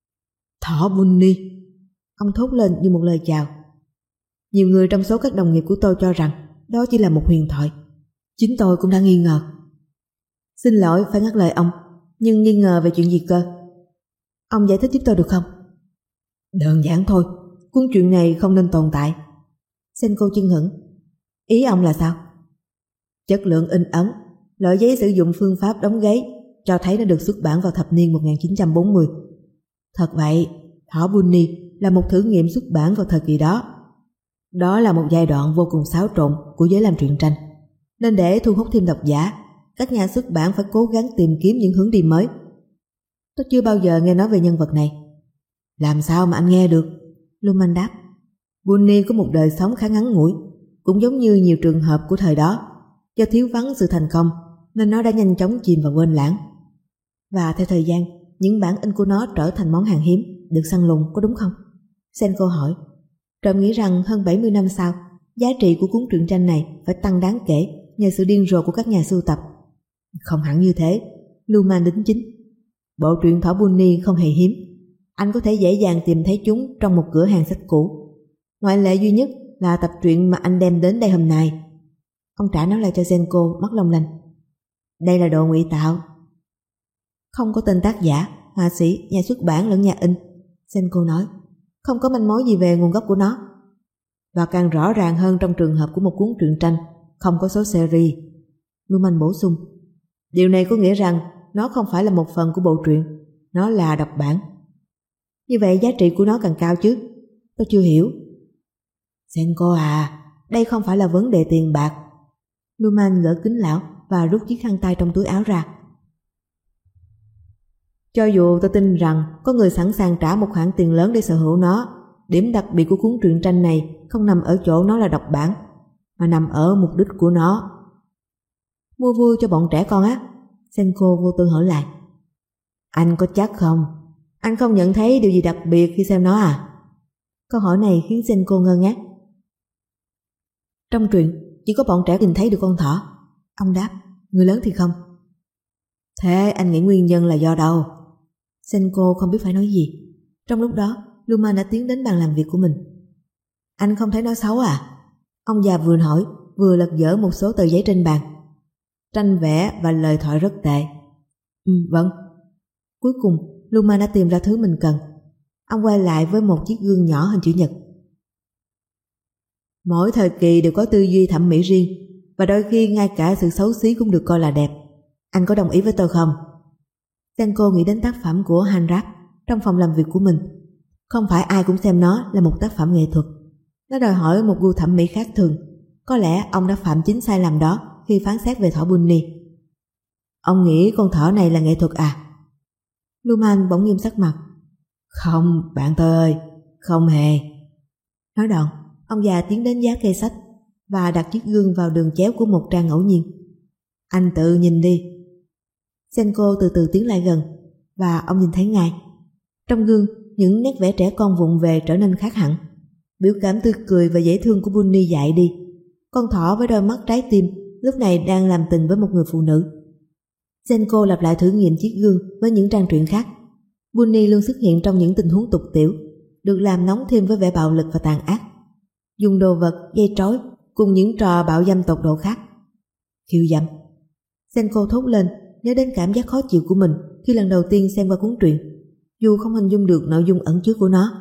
Thỏ Bunny, ông thốt lên như một lời chào. Nhiều người trong số các đồng nghiệp của tôi cho rằng đó chỉ là một huyền thoại. Chính tôi cũng đã nghi ngờ. Xin lỗi phải ngắt lời ông, nhưng nghi ngờ về chuyện gì cơ? Ông giải thích giúp tôi được không? Đơn giản thôi, cuốn truyện này không nên tồn tại. Senko chưng hửng. Ý ông là sao? Chất lượng in ấn, loại giấy sử dụng phương pháp đóng giấy cho thấy nó được xuất bản vào thập niên một nghìn chín trăm bốn mươi. Thật vậy, thỏ Bunny là một thử nghiệm xuất bản vào thời kỳ đó. Đó là một giai đoạn vô cùng xáo trộn của giới làm truyện tranh, nên để thu hút thêm độc giả, các nhà xuất bản phải cố gắng tìm kiếm những hướng đi mới. Tôi chưa bao giờ nghe nói về nhân vật này. Làm sao mà anh nghe được? Luman đáp. Bunny có một đời sống khá ngắn ngủi, cũng giống như nhiều trường hợp của thời đó. Do thiếu vắng sự thành công nên nó đã nhanh chóng chìm vào quên lãng. Và theo thời gian, những bản in của nó trở thành món hàng hiếm, được săn lùng, có đúng không? Senko hỏi. Trộm nghĩ rằng hơn bảy mươi năm sau, giá trị của cuốn truyện tranh này phải tăng đáng kể nhờ sự điên rồ của các nhà sưu tập. Không hẳn như thế, Luman đính chính. Bộ truyện thỏ Bunny không hề hiếm. Anh có thể dễ dàng tìm thấy chúng trong một cửa hàng sách cũ. Ngoại lệ duy nhất là tập truyện mà anh đem đến đây hôm nay. Ông trả nó lại cho Senko mắt long lanh. Đây là đồ ngụy tạo. Không có tên tác giả, họa sĩ, nhà xuất bản lẫn nhà in. Senko nói. Không có manh mối gì về nguồn gốc của nó. Và càng rõ ràng hơn trong trường hợp của một cuốn truyện tranh không có số series. Luman bổ sung. Điều này có nghĩa rằng nó không phải là một phần của bộ truyện, nó là độc bản. Như vậy giá trị của nó càng cao chứ? Tôi chưa hiểu. Senko à, đây không phải là vấn đề tiền bạc. Luman gỡ kính lão và rút chiếc khăn tay trong túi áo ra. Cho dù tôi tin rằng có người sẵn sàng trả một khoản tiền lớn để sở hữu nó, điểm đặc biệt của cuốn truyện tranh này không nằm ở chỗ nó là độc bản, mà nằm ở mục đích của nó. Mua vui cho bọn trẻ con á? Senko vô tư hỏi lại. Anh có chắc không? Anh không nhận thấy điều gì đặc biệt khi xem nó à? Câu hỏi này khiến Senko ngơ ngác. Trong truyện chỉ có bọn trẻ nhìn thấy được con thỏ. Ông đáp. Người lớn thì không. Thế anh nghĩ nguyên nhân là do đâu? Senko không biết phải nói gì. Trong lúc đó Luman đã tiến đến bàn làm việc của mình. Anh không thấy nó xấu à? Ông già vừa hỏi vừa lật dở một số tờ giấy trên bàn. Tranh vẽ và lời thoại rất tệ. Ừ, vâng. Cuối cùng Luman đã tìm ra thứ mình cần. Ông quay lại với một chiếc gương nhỏ hình chữ nhật. Mỗi thời kỳ đều có tư duy thẩm mỹ riêng, và đôi khi ngay cả sự xấu xí cũng được coi là đẹp. Anh có đồng ý với tôi không? Senko nghĩ đến tác phẩm của Hanrak trong phòng làm việc của mình. Không phải ai cũng xem nó là một tác phẩm nghệ thuật. Nó đòi hỏi một gu thẩm mỹ khác thường. Có lẽ ông đã phạm chính sai lầm đó khi phán xét về thỏ Bunny. Ông nghĩ con thỏ này là nghệ thuật à? Luman bỗng nghiêm sắc mặt. Không, bạn tôi ơi, không hề. Nói đoạn, ông già tiến đến giá kệ sách và đặt chiếc gương vào đường chéo của một trang ngẫu nhiên. Anh tự nhìn đi. Senko từ từ tiến lại gần và ông nhìn thấy ngay. Trong gương, những nét vẽ trẻ con vụng về trở nên khác hẳn. Biểu cảm tươi cười và dễ thương của Bunny dại đi. Con thỏ với đôi mắt trái tim lúc này đang làm tình với một người phụ nữ. Senko lặp lại thử nghiệm chiếc gương với những trang truyện khác. Bunny luôn xuất hiện trong những tình huống tục tiểu, được làm nóng thêm với vẻ bạo lực và tàn ác, dùng đồ vật, dây trói cùng những trò bạo dâm tột độ khác. Khiêu dâm. Senko thốt lên, nhớ đến cảm giác khó chịu của mình khi lần đầu tiên xem qua cuốn truyện, dù không hình dung được nội dung ẩn chứa của nó.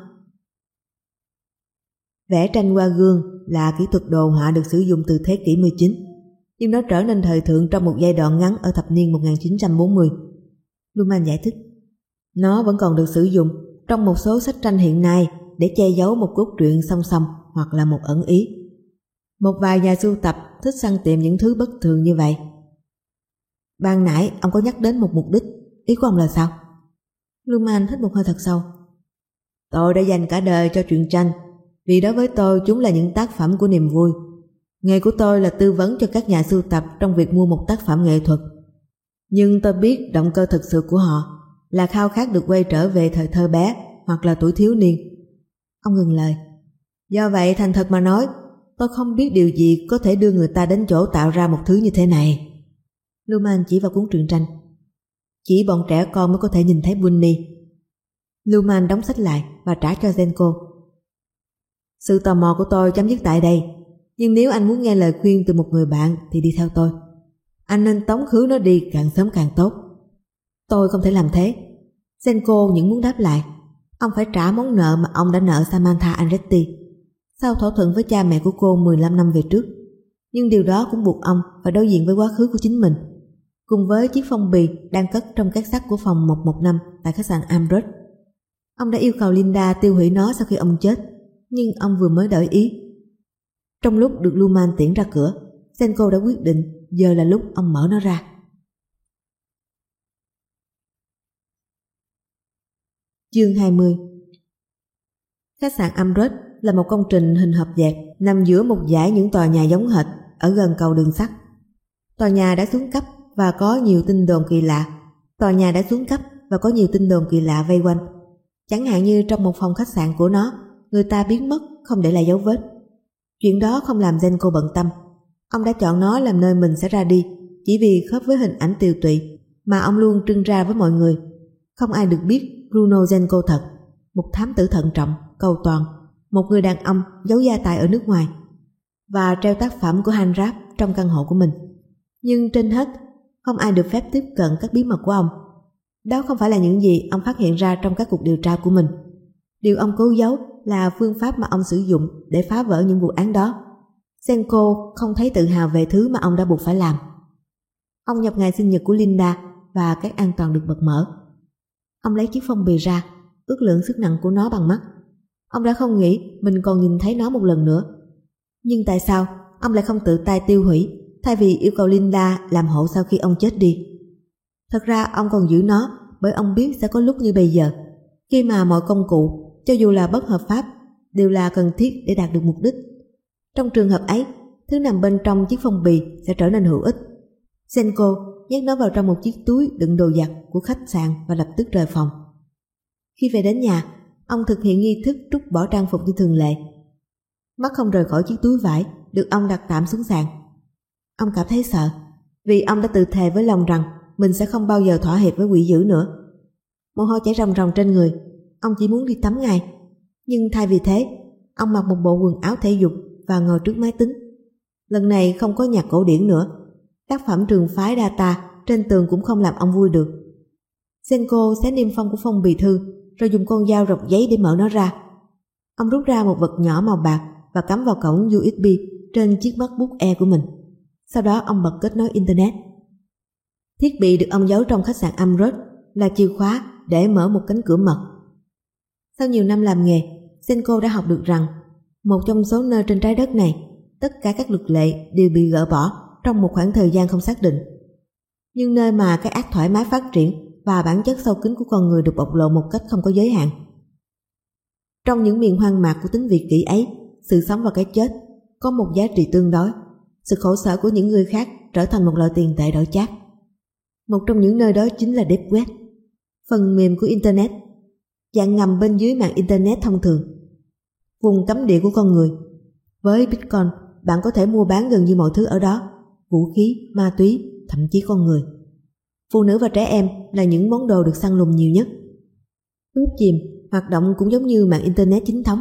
Vẽ tranh qua gương là kỹ thuật đồ họa được sử dụng từ thế kỷ mười chín, nhưng nó trở nên thời thượng trong một giai đoạn ngắn ở thập niên một nghìn chín trăm bốn mươi. Luman giải thích, nó vẫn còn được sử dụng trong một số sách tranh hiện nay để che giấu một cốt truyện song song hoặc là một ẩn ý. Một vài nhà sưu tập thích săn tìm những thứ bất thường như vậy. Ban nãy ông có nhắc đến một mục đích, ý của ông là sao? Luman hít một hơi thật sâu. Tôi đã dành cả đời cho truyện tranh, vì đối với tôi chúng là những tác phẩm của niềm vui. Nghề của tôi là tư vấn cho các nhà sưu tập trong việc mua một tác phẩm nghệ thuật. Nhưng tôi biết động cơ thực sự của họ là khao khát được quay trở về thời thơ bé hoặc là tuổi thiếu niên. Ông ngừng lời. Do vậy thành thật mà nói, tôi không biết điều gì có thể đưa người ta đến chỗ tạo ra một thứ như thế này. Luman chỉ vào cuốn truyện tranh. Chỉ bọn trẻ con mới có thể nhìn thấy Bunny. Luman đóng sách lại và trả cho Senko. Sự tò mò của tôi chấm dứt tại đây, nhưng nếu anh muốn nghe lời khuyên từ một người bạn thì đi theo tôi. Anh nên tống khứ nó đi càng sớm càng tốt. Tôi không thể làm thế. Senko những muốn đáp lại. Ông phải trả món nợ mà ông đã nợ Samantha Andretti sau thỏa thuận với cha mẹ của cô mười lăm năm về trước. Nhưng điều đó cũng buộc ông phải đối diện với quá khứ của chính mình, cùng với chiếc phong bì đang cất trong két sắt của phòng một một năm tại khách sạn Ambrose. Ông đã yêu cầu Linda tiêu hủy nó sau khi ông chết, nhưng ông vừa mới đổi ý. Trong lúc được Luman tiễn ra cửa, Senko đã quyết định giờ là lúc ông mở nó ra. Chương hai mươi. Khách sạn Ambrose là một công trình hình hộp dẹt nằm giữa một dãy những tòa nhà giống hệt ở gần cầu đường sắt. Tòa nhà đã xuống cấp và có nhiều tin đồn kỳ lạ. Tòa nhà đã xuống cấp và có nhiều tin đồn kỳ lạ vây quanh. Chẳng hạn như trong một phòng khách sạn của nó, người ta biến mất không để lại dấu vết. Chuyện đó không làm Senko bận tâm. Ông đã chọn nó làm nơi mình sẽ ra đi chỉ vì khớp với hình ảnh tiều tụy mà ông luôn trưng ra với mọi người. Không ai được biết Bruno Senko thật, một thám tử thận trọng, cầu toàn, một người đàn ông giấu gia tài ở nước ngoài và treo tác phẩm của Han Rapp trong căn hộ của mình. Nhưng trên hết, không ai được phép tiếp cận các bí mật của ông. Đó không phải là những gì ông phát hiện ra trong các cuộc điều tra của mình. Điều ông cố giấu là phương pháp mà ông sử dụng để phá vỡ những vụ án đó. Senko không thấy tự hào về thứ mà ông đã buộc phải làm. Ông nhập ngày sinh nhật của Linda và các an toàn được bật mở. Ông lấy chiếc phong bì ra, ước lượng sức nặng của nó bằng mắt. Ông đã không nghĩ mình còn nhìn thấy nó một lần nữa. Nhưng tại sao ông lại không tự tay tiêu hủy thay vì yêu cầu Linda làm hộ sau khi ông chết đi? Thật ra ông còn giữ nó bởi ông biết sẽ có lúc như bây giờ, khi mà mọi công cụ, cho dù là bất hợp pháp, đều là cần thiết để đạt được mục đích. Trong trường hợp ấy, thứ nằm bên trong chiếc phong bì sẽ trở nên hữu ích. Senko nhét nó vào trong một chiếc túi đựng đồ giặt của khách sạn và lập tức rời phòng. Khi về đến nhà, ông thực hiện nghi thức trút bỏ trang phục như thường lệ. Mắt không rời khỏi chiếc túi vải được ông đặt tạm xuống sàn. Ông cảm thấy sợ, vì ông đã tự thề với lòng rằng mình sẽ không bao giờ thỏa hiệp với quỷ dữ nữa. Mồ hôi chảy ròng ròng trên người, ông chỉ muốn đi tắm ngay. Nhưng thay vì thế, ông mặc một bộ quần áo thể dục và ngồi trước máy tính. Lần này không có nhạc cổ điển nữa. Tác phẩm trường phái Data trên tường cũng không làm ông vui được. Senko xé niêm phong của phong bì thư rồi dùng con dao rọc giấy để mở nó ra. Ông rút ra một vật nhỏ màu bạc và cắm vào cổng u ét bê trên chiếc MacBook Air của mình. Sau đó ông bật kết nối Internet. Thiết bị được ông giấu trong khách sạn Ambrose là chìa khóa để mở một cánh cửa mật. Sau nhiều năm làm nghề, Senko đã học được rằng một trong số nơi trên trái đất này, tất cả các luật lệ đều bị gỡ bỏ trong một khoảng thời gian không xác định. Nhưng nơi mà cái ác thoải mái phát triển và bản chất sâu kín của con người được bộc lộ một cách không có giới hạn. Trong những miền hoang mạc của tính vị kỷ ấy, sự sống và cái chết có một giá trị tương đối. Sự khổ sở của những người khác trở thành một loại tiền tệ đổi chác. Một trong những nơi đó chính là Deep Web, phần mềm của Internet, dạng ngầm bên dưới mạng Internet thông thường, vùng cấm địa của con người. Với Bitcoin, bạn có thể mua bán gần như mọi thứ ở đó, vũ khí, ma túy, thậm chí con người. Phụ nữ và trẻ em là những món đồ được săn lùng nhiều nhất. Web chìm hoạt động cũng giống như mạng Internet chính thống.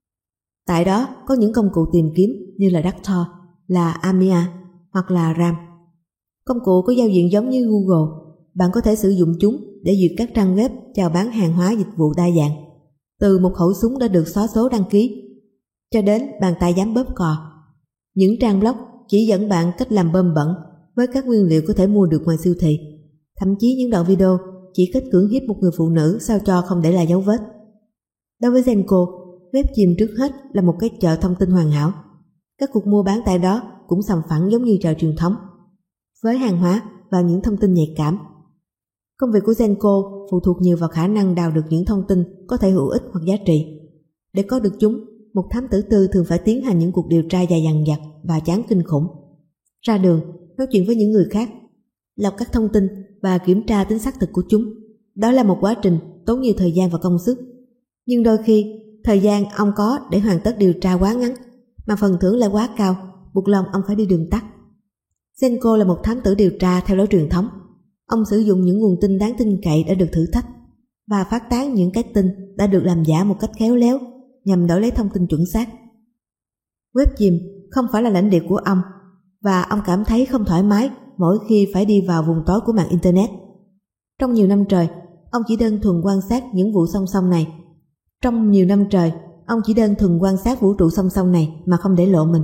Tại đó có những công cụ tìm kiếm như là Doctor, là Amia hoặc là RAM. Công cụ có giao diện giống như Google, bạn có thể sử dụng chúng để duyệt các trang web chào bán hàng hóa dịch vụ đa dạng, từ một khẩu súng đã được xóa số đăng ký cho đến bàn tay dám bóp cò. Những trang blog chỉ dẫn bạn cách làm bơm bẩn với các nguyên liệu có thể mua được ngoài siêu thị. Thậm chí những đoạn video chỉ cách cưỡng hiếp một người phụ nữ sao cho không để lại dấu vết. Đối với Zenko, web chìm trước hết là một cái chợ thông tin hoàn hảo. Các cuộc mua bán tại đó cũng sòng phẳng giống như chợ truyền thống, với hàng hóa và những thông tin nhạy cảm. Công việc của Zenko phụ thuộc nhiều vào khả năng đào được những thông tin có thể hữu ích hoặc giá trị. Để có được chúng, một thám tử tư thường phải tiến hành những cuộc điều tra dài dằng dặc và chán kinh khủng. Ra đường, nói chuyện với những người khác, lọc các thông tin và kiểm tra tính xác thực của chúng. Đó là một quá trình tốn nhiều thời gian và công sức. Nhưng đôi khi, thời gian ông có để hoàn tất điều tra quá ngắn, mà phần thưởng lại quá cao, buộc lòng ông phải đi đường tắt. Zenko là một thám tử điều tra theo lối truyền thống. Ông sử dụng những nguồn tin đáng tin cậy đã được thử thách và phát tán những cái tin đã được làm giả một cách khéo léo nhằm đổi lấy thông tin chuẩn xác. Web chìm không phải là lãnh địa của ông, và ông cảm thấy không thoải mái mỗi khi phải đi vào vùng tối của mạng Internet. Trong nhiều năm trời, ông chỉ đơn thuần quan sát những vụ song song này. Trong nhiều năm trời, ông chỉ đơn thuần quan sát vũ trụ song song này mà không để lộ mình.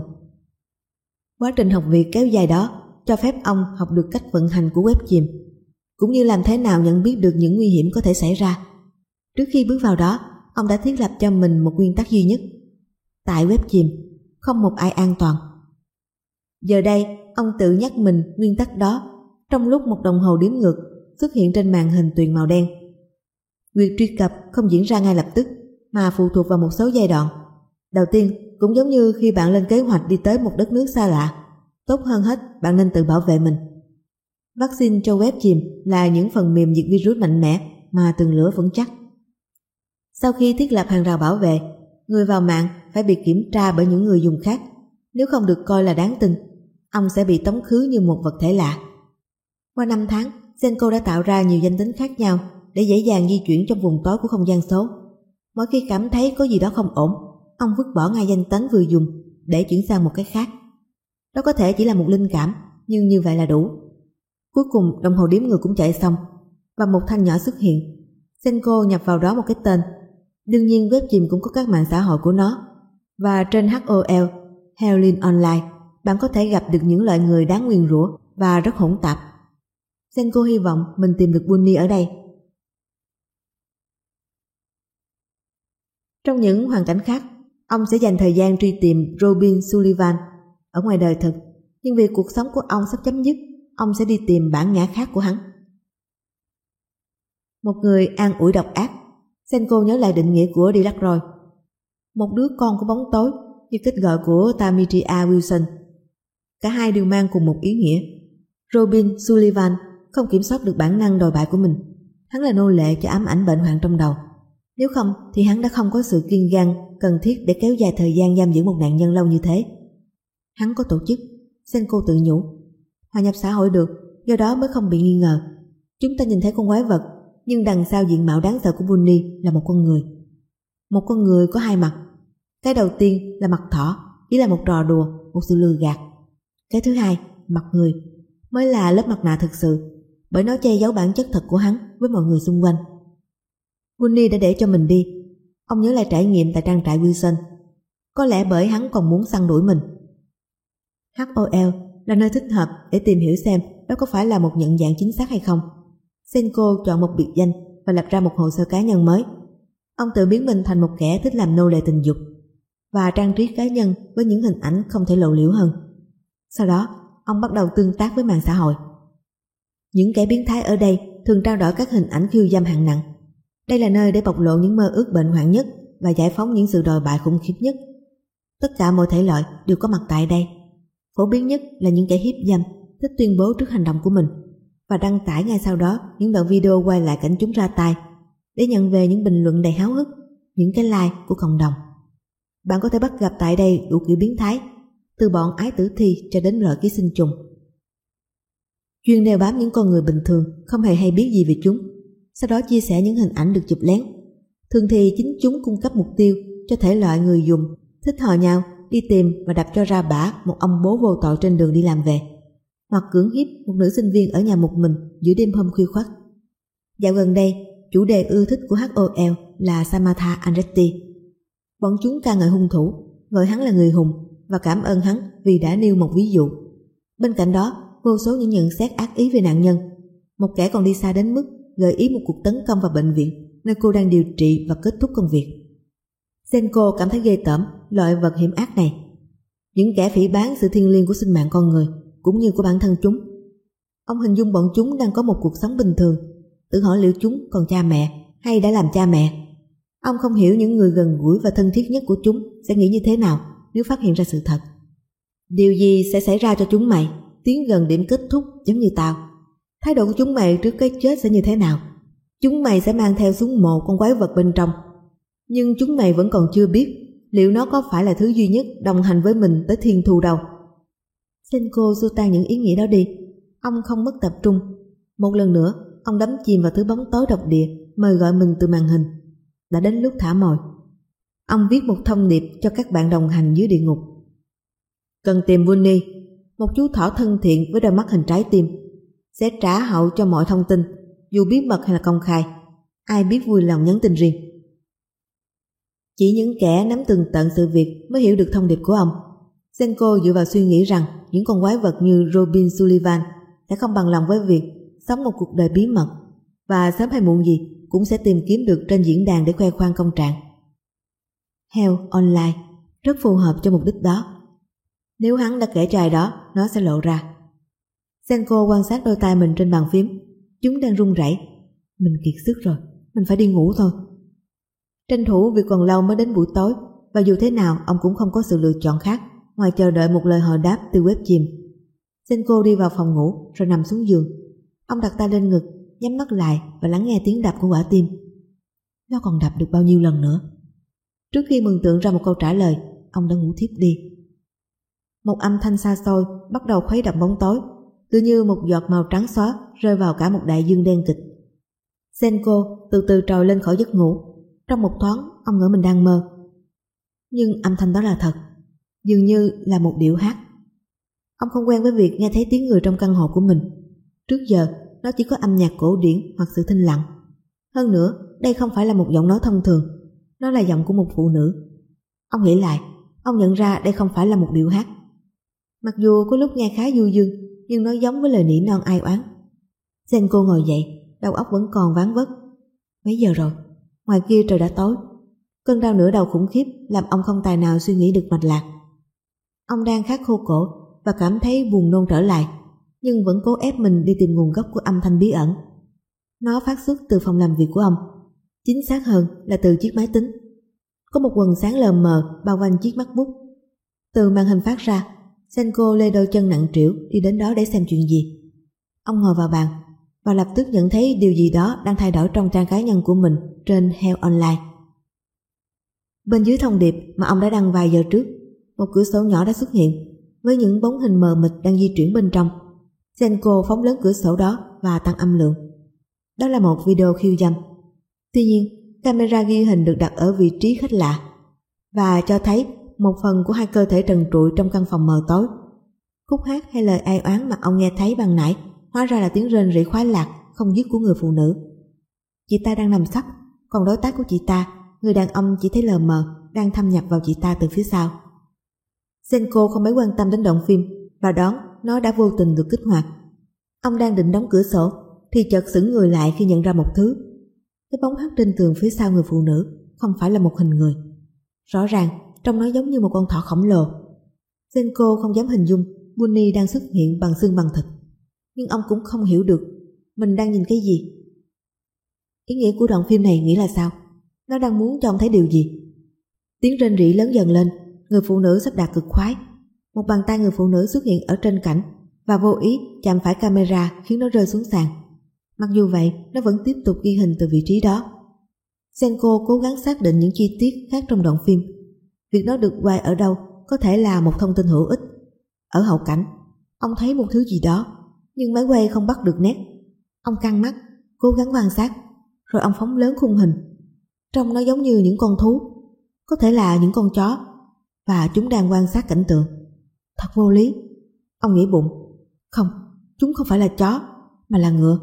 Quá trình học việc kéo dài đó cho phép ông học được cách vận hành của web chìm, cũng như làm thế nào nhận biết được những nguy hiểm có thể xảy ra. Trước khi bước vào đó, ông đã thiết lập cho mình một nguyên tắc duy nhất. Tại web chìm, không một ai an toàn. Giờ đây, ông tự nhắc mình nguyên tắc đó trong lúc một đồng hồ đếm ngược xuất hiện trên màn hình tuyền màu đen. Việc truy cập không diễn ra ngay lập tức, mà phụ thuộc vào một số giai đoạn. Đầu tiên, cũng giống như khi bạn lên kế hoạch đi tới một đất nước xa lạ, tốt hơn hết bạn nên tự bảo vệ mình. Vaccine cho web chìm là những phần mềm diệt virus mạnh mẽ mà tường lửa vững chắc. Sau khi thiết lập hàng rào bảo vệ, người vào mạng phải bị kiểm tra bởi những người dùng khác. Nếu không được coi là đáng tin, ông sẽ bị tống khứ như một vật thể lạ. Qua năm tháng, Zenko đã tạo ra nhiều danh tính khác nhau để dễ dàng di chuyển trong vùng tối của không gian số. Mỗi khi cảm thấy có gì đó không ổn, ông vứt bỏ ngay danh tính vừa dùng để chuyển sang một cái khác. Đó có thể chỉ là một linh cảm, nhưng như vậy là đủ. Cuối cùng đồng hồ đếm ngược cũng chạy xong, và một thanh nhỏ xuất hiện. Zenko nhập vào đó một cái tên. Đương nhiên web chìm cũng có các mạng xã hội của nó. Và trên hát o lờ, Hellin Online, bạn có thể gặp được những loại người đáng nguyền rủa và rất hỗn tạp. Zenko hy vọng mình tìm được Bunny ở đây. Trong những hoàn cảnh khác, ông sẽ dành thời gian truy tìm Robin Sullivan ở ngoài đời thực, nhưng vì cuộc sống của ông sắp chấm dứt, ông sẽ đi tìm bản ngã khác của hắn. Một người an ủi độc ác. Zenko nhớ lại định nghĩa của Delacroix, một đứa con của bóng tối, như cách gọi của Tamitria Wilson. Cả hai đều mang cùng một ý nghĩa. Robin Sullivan không kiểm soát được bản năng đồi bại của mình. Hắn là nô lệ cho ám ảnh bệnh hoạn trong đầu. Nếu không thì hắn đã không có sự kiên gan cần thiết để kéo dài thời gian giam giữ một nạn nhân lâu như thế. Hắn có tổ chức, Zenko tự nhủ. Hòa nhập xã hội được, do đó mới không bị nghi ngờ. Chúng ta nhìn thấy con quái vật, nhưng đằng sau diện mạo đáng sợ của Bunny là một con người. Một con người có hai mặt. Cái đầu tiên là mặt thỏ, chỉ là một trò đùa, một sự lừa gạt. Cái thứ hai, mặt người, mới là lớp mặt nạ thực sự, bởi nó che giấu bản chất thật của hắn với mọi người xung quanh. Bunny đã để cho mình đi. Ông nhớ lại trải nghiệm tại trang trại Wilson. Có lẽ bởi hắn còn muốn săn đuổi mình. hát o lờ là nơi thích hợp để tìm hiểu xem đó có phải là một nhận dạng chính xác hay không. Zenko chọn một biệt danh và lập ra một hồ sơ cá nhân mới. Ông tự biến mình thành một kẻ thích làm nô lệ tình dục và trang trí cá nhân với những hình ảnh không thể lộ liễu hơn. Sau đó, ông bắt đầu tương tác với mạng xã hội. Những kẻ biến thái ở đây thường trao đổi các hình ảnh khiêu dâm hạng nặng. Đây là nơi để bộc lộ những mơ ước bệnh hoạn nhất và giải phóng những sự đồi bại khủng khiếp nhất. Tất cả mọi thể loại đều có mặt tại đây. Phổ biến nhất là những kẻ hiếp dâm thích tuyên bố trước hành động của mình và đăng tải ngay sau đó những đoạn video quay lại cảnh chúng ra tay để nhận về những bình luận đầy háo hức, những cái like của cộng đồng. Bạn có thể bắt gặp tại đây đủ kiểu biến thái, từ bọn ái tử thi cho đến loại ký sinh trùng. Chuyên đeo bám những con người bình thường không hề hay biết gì về chúng, sau đó chia sẻ những hình ảnh được chụp lén. Thường thì chính chúng cung cấp mục tiêu cho thể loại người dùng thích hò nhau đi tìm và đập cho ra bả một ông bố vô tội trên đường đi làm về, hoặc cưỡng hiếp một nữ sinh viên ở nhà một mình giữa đêm hôm khuya khoắt. Dạo gần đây, chủ đề ưa thích của hát o lờ là Samantha Andretti. Bọn chúng ca ngợi hung thủ, gọi hắn là người hùng và cảm ơn hắn vì đã nêu một ví dụ. Bên cạnh đó, vô số những nhận xét ác ý về nạn nhân. Một kẻ còn đi xa đến mức gợi ý một cuộc tấn công vào bệnh viện nơi cô đang điều trị và kết thúc công việc. Zenko cảm thấy ghê tởm loại vật hiểm ác này. Những kẻ phỉ báng sự thiêng liêng của sinh mạng con người cũng như của bản thân chúng. Ông hình dung bọn chúng đang có một cuộc sống bình thường, tự hỏi liệu chúng còn cha mẹ hay đã làm cha mẹ. Ông không hiểu những người gần gũi và thân thiết nhất của chúng sẽ nghĩ như thế nào nếu phát hiện ra sự thật. Điều gì sẽ xảy ra cho chúng mày tiến gần điểm kết thúc giống như tao? Thái độ của chúng mày trước cái chết sẽ như thế nào? Chúng mày sẽ mang theo xuống mộ con quái vật bên trong. Nhưng chúng mày vẫn còn chưa biết liệu nó có phải là thứ duy nhất đồng hành với mình tới thiên thu đâu. Senko xua tan những ý nghĩ đó đi. Ông không mất tập trung. Một lần nữa, ông đắm chìm vào thứ bóng tối độc địa mời gọi mình từ màn hình. Đã đến lúc thả mồi. Ông viết một thông điệp cho các bạn đồng hành dưới địa ngục. Cần tìm Bunny, một chú thỏ thân thiện với đôi mắt hình trái tim, sẽ trả hậu cho mọi thông tin, dù bí mật hay là công khai. Ai biết vui lòng nhắn tin riêng. Chỉ những kẻ nắm tường tận sự việc mới hiểu được thông điệp của ông. Senko dựa vào suy nghĩ rằng những con quái vật như Robin Sullivan sẽ không bằng lòng với việc sống một cuộc đời bí mật và sớm hay muộn gì cũng sẽ tìm kiếm được trên diễn đàn để khoe khoang công trạng. Hell Online rất phù hợp cho mục đích đó. Nếu hắn đã kể cho ai đó, nó sẽ lộ ra. Senko quan sát đôi tay mình trên bàn phím. Chúng đang run rẩy. Mình kiệt sức rồi, mình phải đi ngủ thôi. Tranh thủ vì còn lâu mới đến buổi tối, và dù thế nào ông cũng không có sự lựa chọn khác ngoài chờ đợi một lời hồi đáp từ web chìm. Senko đi vào phòng ngủ rồi nằm xuống giường. Ông đặt tay lên ngực, nhắm mắt lại và lắng nghe tiếng đập của quả tim. Nó còn đập được bao nhiêu lần nữa? Trước khi mường tượng ra một câu trả lời, ông đã ngủ thiếp đi. Một âm thanh xa xôi bắt đầu khuấy động bóng tối, tự như một giọt màu trắng xóa rơi vào cả một đại dương đen kịch. Senko từ từ trồi lên khỏi giấc ngủ. Trong một thoáng, ông ngỡ mình đang mơ. Nhưng âm thanh đó là thật, dường như là một điệu hát. Ông không quen với việc nghe thấy tiếng người trong căn hộ của mình. Trước giờ, nó chỉ có âm nhạc cổ điển hoặc sự thinh lặng. Hơn nữa, đây không phải là một giọng nói thông thường, nó là giọng của một phụ nữ. Ông nghĩ lại, ông nhận ra đây không phải là một điệu hát. Mặc dù có lúc nghe khá du dương, nhưng nó giống với lời nỉ non ai oán. Senko ngồi dậy, đầu óc vẫn còn ván vất. Mấy giờ rồi? Ngoài kia trời đã tối. Cơn đau nửa đầu khủng khiếp làm ông không tài nào suy nghĩ được mạch lạc. Ông đang khát khô cổ và cảm thấy buồn nôn trở lại, nhưng vẫn cố ép mình đi tìm nguồn gốc của âm thanh bí ẩn. Nó phát xuất từ phòng làm việc của ông, chính xác hơn là từ chiếc máy tính. Có một quầng sáng lờ mờ bao quanh chiếc MacBook. Từ màn hình phát ra, Senko lê đôi chân nặng trĩu đi đến đó để xem chuyện gì. Ông ngồi vào bàn và lập tức nhận thấy điều gì đó đang thay đổi trong trang cá nhân của mình trên Hell Online. Bên dưới thông điệp mà ông đã đăng vài giờ trước, một cửa sổ nhỏ đã xuất hiện với những bóng hình mờ mịt đang di chuyển bên trong. Senko phóng lớn cửa sổ đó và tăng âm lượng. Đó là một video khiêu dâm. Tuy nhiên, camera ghi hình được đặt ở vị trí khách lạ và cho thấy một phần của hai cơ thể trần trụi trong căn phòng mờ tối. Khúc hát hay lời ai oán mà ông nghe thấy ban nãy hóa ra là tiếng rên rỉ khoái lạc không dứt của người phụ nữ. Chị ta đang nằm sấp, còn đối tác của chị ta, người đàn ông chỉ thấy lờ mờ, đang thâm nhập vào chị ta từ phía sau. Senko không mấy quan tâm đến đoạn phim và đoán nó đã vô tình được kích hoạt. Ông đang định đóng cửa sổ thì chợt sững người lại khi nhận ra một thứ. Cái bóng hắt trên tường phía sau người phụ nữ không phải là một hình người. Rõ ràng trông nó giống như một con thỏ khổng lồ. Senko không dám hình dung Bunny đang xuất hiện bằng xương bằng thịt, nhưng ông cũng không hiểu được Mình đang nhìn cái gì? Ý nghĩa của đoạn phim này nghĩa là sao? Nó đang muốn cho ông thấy điều gì? Tiếng rên rỉ lớn dần lên. Người phụ nữ sắp đạt cực khoái. Một bàn tay người phụ nữ xuất hiện ở trên cảnh và vô ý chạm phải camera khiến nó rơi xuống sàn. Mặc dù vậy, nó vẫn tiếp tục ghi hình từ vị trí đó. Senko cố gắng xác định những chi tiết khác trong đoạn phim. Việc nó được quay ở đâu có thể là một thông tin hữu ích. Ở hậu cảnh, ông thấy một thứ gì đó, nhưng máy quay không bắt được nét. Ông căng mắt, cố gắng quan sát, rồi ông phóng lớn khung hình. Trông nó giống như những con thú, có thể là những con chó, và chúng đang quan sát cảnh tượng. Thật vô lý. Ông nghĩ bụng, không, chúng không phải là chó, mà là ngựa.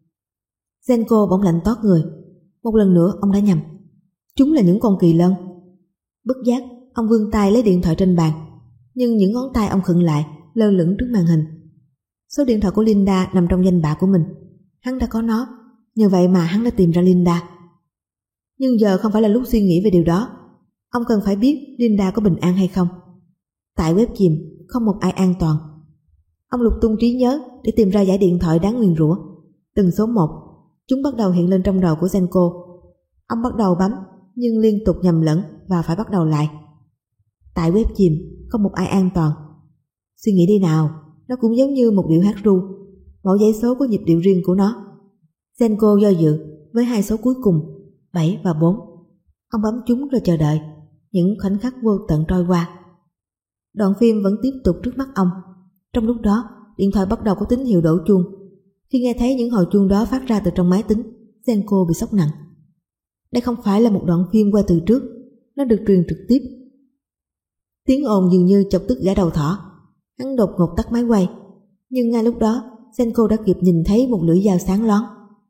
Senko bỗng lạnh toát người. Một lần nữa ông đã nhầm. Chúng là những con kỳ lân. Bất giác, ông vươn tay lấy điện thoại trên bàn, nhưng những ngón tay ông khựng lại, lơ lửng trước màn hình. Số điện thoại của Linda nằm trong danh bạ của mình. Hắn đã có nó, nhờ vậy mà hắn đã tìm ra Linda. Nhưng giờ không phải là lúc suy nghĩ về điều đó. Ông cần phải biết Linda có bình an hay không. Tại web chìm, không một ai an toàn. Ông lục tung trí nhớ để tìm ra dãy điện thoại đáng nguyền rủa. Từng số một, chúng bắt đầu hiện lên trong đầu của Senko. Ông bắt đầu bấm, nhưng liên tục nhầm lẫn và phải bắt đầu lại. Tại web chìm, không một ai an toàn. Suy nghĩ đi nào, nó cũng giống như một điệu hát ru. Mỗi dãy số có nhịp điệu riêng của nó. Senko do dự với hai số cuối cùng, bảy và bốn. Ông bấm chúng rồi chờ đợi. Những khoảnh khắc vô tận trôi qua. Đoạn phim vẫn tiếp tục trước mắt ông. Trong lúc đó, điện thoại bắt đầu có tín hiệu đổ chuông. Khi nghe thấy những hồi chuông đó phát ra từ trong máy tính, Senko bị sốc nặng. Đây không phải là một đoạn phim quay từ trước, nó được truyền trực tiếp. Tiếng ồn dường như chọc tức gã đầu thỏ. Hắn đột ngột tắt máy quay, nhưng ngay lúc đó Senko đã kịp nhìn thấy một lưỡi dao sáng loáng.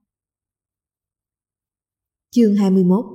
Chương hai mươi mốt.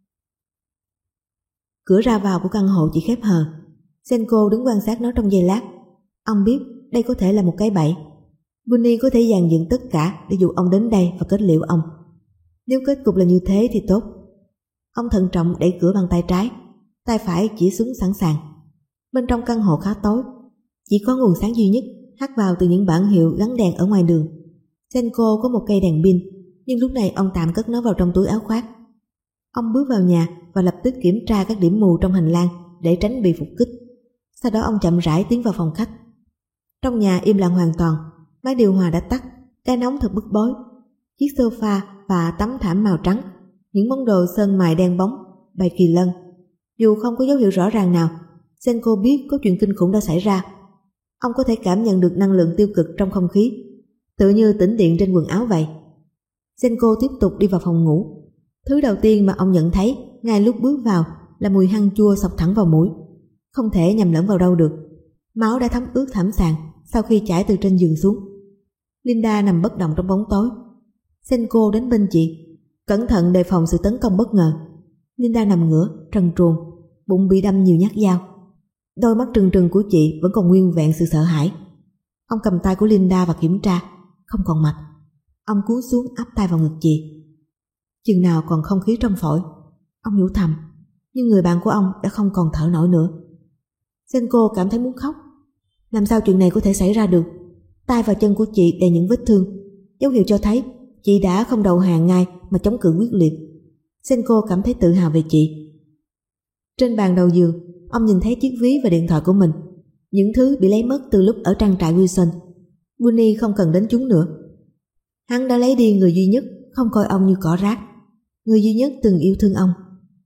Cửa ra vào của căn hộ chỉ khép hờ. Senko đứng quan sát nó trong giây lát. Ông biết đây có thể là một cái bẫy. Bunny có thể dàn dựng tất cả để dụ ông đến đây và kết liễu ông. Nếu kết cục là như thế thì tốt. Ông thận trọng đẩy cửa bằng tay trái, tay phải chỉ xuống sẵn sàng. Bên trong căn hộ khá tối, chỉ có nguồn sáng duy nhất hắt vào từ những bảng hiệu gắn đèn ở ngoài đường. Senko có một cây đèn pin, nhưng lúc này ông tạm cất nó vào trong túi áo khoác. Ông bước vào nhà và lập tức kiểm tra các điểm mù trong hành lang để tránh bị phục kích. Sau đó ông chậm rãi tiến vào phòng khách. Trong nhà im lặng hoàn toàn, máy điều hòa đã tắt, cái nóng thật bức bối. Chiếc sofa và tấm thảm màu trắng, những món đồ sơn mài đen bóng, bày kỳ lân. Dù không có dấu hiệu rõ ràng nào, Senko biết có chuyện kinh khủng đã xảy ra. Ông có thể cảm nhận được năng lượng tiêu cực trong không khí, tựa như tĩnh điện trên quần áo vậy. Senko tiếp tục đi vào phòng ngủ. Thứ đầu tiên mà ông nhận thấy ngay lúc bước vào là mùi hăng chua xộc thẳng vào mũi. Không thể nhầm lẫn vào đâu được. Máu đã thấm ướt thảm sàn sau khi chảy từ trên giường xuống. Linda nằm bất động trong bóng tối. Senko đến bên chị, cẩn thận đề phòng sự tấn công bất ngờ. Linda nằm ngửa, trần truồng, bụng bị đâm nhiều nhát dao. Đôi mắt trừng trừng của chị vẫn còn nguyên vẹn sự sợ hãi. Ông cầm tay của Linda và kiểm tra, không còn mạch. Ông cúi xuống áp tay vào ngực chị. Chừng nào còn không khí trong phổi, ông nhủ thầm, nhưng người bạn của ông đã không còn thở nổi nữa. Senko cảm thấy muốn khóc. Làm sao chuyện này có thể xảy ra được? Tay và chân của chị đầy những vết thương, dấu hiệu cho thấy chị đã không đầu hàng ngay mà chống cự quyết liệt. Senko cảm thấy tự hào về chị. Trên bàn đầu giường, ông nhìn thấy chiếc ví và điện thoại của mình, những thứ bị lấy mất từ lúc ở trang trại Wilson. Bunny không cần đến chúng nữa. Hắn đã lấy đi người duy nhất không coi ông như cỏ rác, người duy nhất từng yêu thương ông.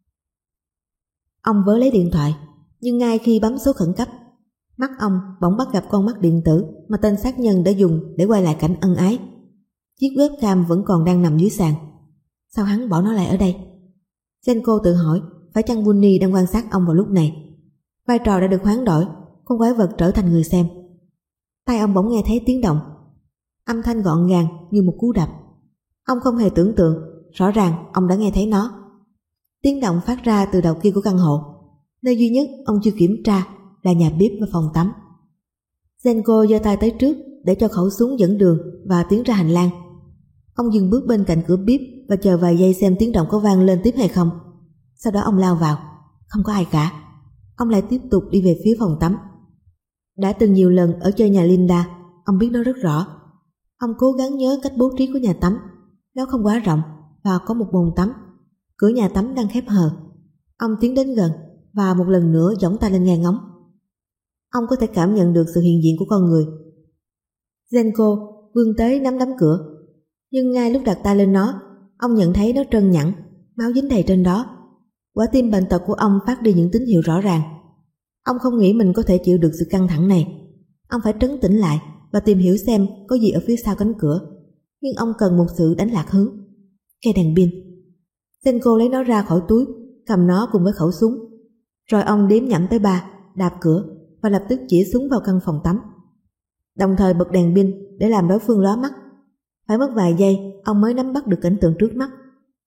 Ông vớ lấy điện thoại, nhưng ngay khi bấm số khẩn cấp, mắt ông bỗng bắt gặp con mắt điện tử mà tên sát nhân đã dùng để quay lại cảnh ân ái. Chiếc webcam vẫn còn đang nằm dưới sàn. Sao hắn bỏ nó lại ở đây? Senko tự hỏi, phải chăng Bunny đang quan sát ông vào lúc này? Vai trò đã được hoán đổi, con quái vật trở thành người xem. Tai ông bỗng nghe thấy tiếng động, âm thanh gọn gàng như một cú đập. Ông không hề tưởng tượng, rõ ràng ông đã nghe thấy nó. Tiếng động phát ra từ đầu kia của căn hộ. Nơi duy nhất ông chưa kiểm tra là nhà bếp và phòng tắm. Senko giơ tay tới trước để cho khẩu súng dẫn đường và tiến ra hành lang. Ông dừng bước bên cạnh cửa bếp và chờ vài giây xem tiếng động có vang lên tiếp hay không. Sau đó ông lao vào, không có ai cả. Ông lại tiếp tục đi về phía phòng tắm. Đã từng nhiều lần ở chơi nhà Linda, ông biết nó rất rõ. Ông cố gắng nhớ cách bố trí của nhà tắm. Nó không quá rộng và có một bồn tắm. Cửa nhà tắm đang khép hờ. Ông tiến đến gần và một lần nữa giỏng tay lên nghe ngóng. Ông có thể cảm nhận được sự hiện diện của con người. Zenko vươn tới nắm đấm cửa, nhưng ngay lúc đặt tay lên nó, ông nhận thấy nó trơn nhẵn, máu dính đầy trên đó. Quả tim bệnh tật của ông phát đi những tín hiệu rõ ràng. Ông không nghĩ mình có thể chịu được sự căng thẳng này. Ông phải trấn tĩnh lại và tìm hiểu xem có gì ở phía sau cánh cửa. Nhưng ông cần một sự đánh lạc hướng. Cây đèn pin. Zenko lấy nó ra khỏi túi, cầm nó cùng với khẩu súng. Rồi ông đếm nhẩm tới ba, đạp cửa và lập tức chỉ súng vào căn phòng tắm, đồng thời bật đèn pin để làm đối phương lóa mắt. Phải mất vài giây ông mới nắm bắt được cảnh tượng trước mắt.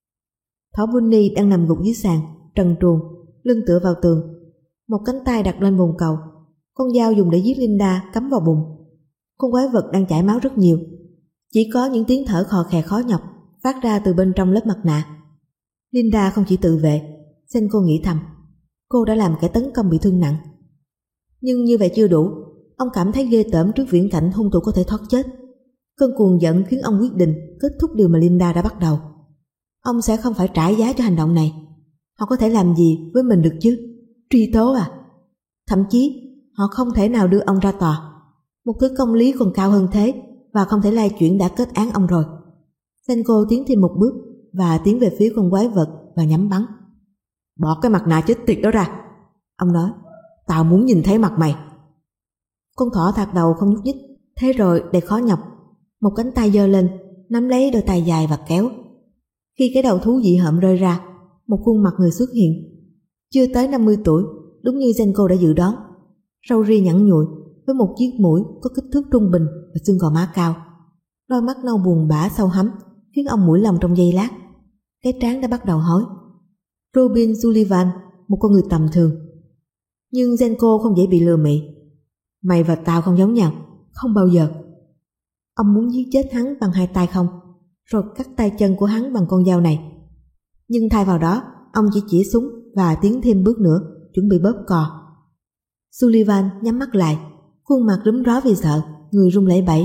Thỏ Bunny đang nằm gục dưới sàn, trần truồng, lưng tựa vào tường, một cánh tay đặt lên bồn cầu. Con dao dùng để giết Linda cắm vào bụng. Con quái vật đang chảy máu rất nhiều. Chỉ có những tiếng thở khò khè khó nhọc phát ra từ bên trong lớp mặt nạ. Linda không chỉ tự vệ, Zenko nghĩ thầm, cô đã làm kẻ tấn công bị thương nặng. Nhưng như vậy chưa đủ. Ông cảm thấy ghê tởm trước viễn cảnh hung thủ có thể thoát chết. Cơn cuồng giận khiến ông quyết định kết thúc điều mà Linda đã bắt đầu. Ông sẽ không phải trả giá cho hành động này. Họ có thể làm gì với mình được chứ? Truy tố à? Thậm chí họ không thể nào đưa ông ra tòa. Một thứ công lý còn cao hơn thế và không thể lay chuyển đã kết án ông rồi. Zenko tiến thêm một bước và tiến về phía con quái vật và nhắm bắn. Bỏ cái mặt nạ chết tiệt đó ra, ông nói. Tao muốn nhìn thấy mặt mày. Con thỏ thạc đầu không nhúc nhích. Thế rồi đầy khó nhọc, một cánh tay giơ lên, nắm lấy đôi tay dài và kéo. Khi cái đầu thú dị hợm rơi ra, một khuôn mặt người xuất hiện. Chưa tới năm mươi tuổi, đúng như Zenko đã dự đoán. Râu ria nhẵn nhụi, với một chiếc mũi có kích thước trung bình và xương gò má cao. Đôi mắt nâu buồn bã sâu hắm khiến ông mũi lòng trong giây lát. Cái trán đã bắt đầu hói. Robin Sullivan, một con người tầm thường. Nhưng Zenko không dễ bị lừa mị. Mày và tao không giống nhau, không bao giờ. Ông muốn giết chết hắn bằng hai tay không, rồi cắt tay chân của hắn bằng con dao này. Nhưng thay vào đó, ông chỉ chỉ súng và tiến thêm bước nữa, chuẩn bị bóp cò. Sullivan nhắm mắt lại, khuôn mặt rúm ró vì sợ, người run lẩy bẩy.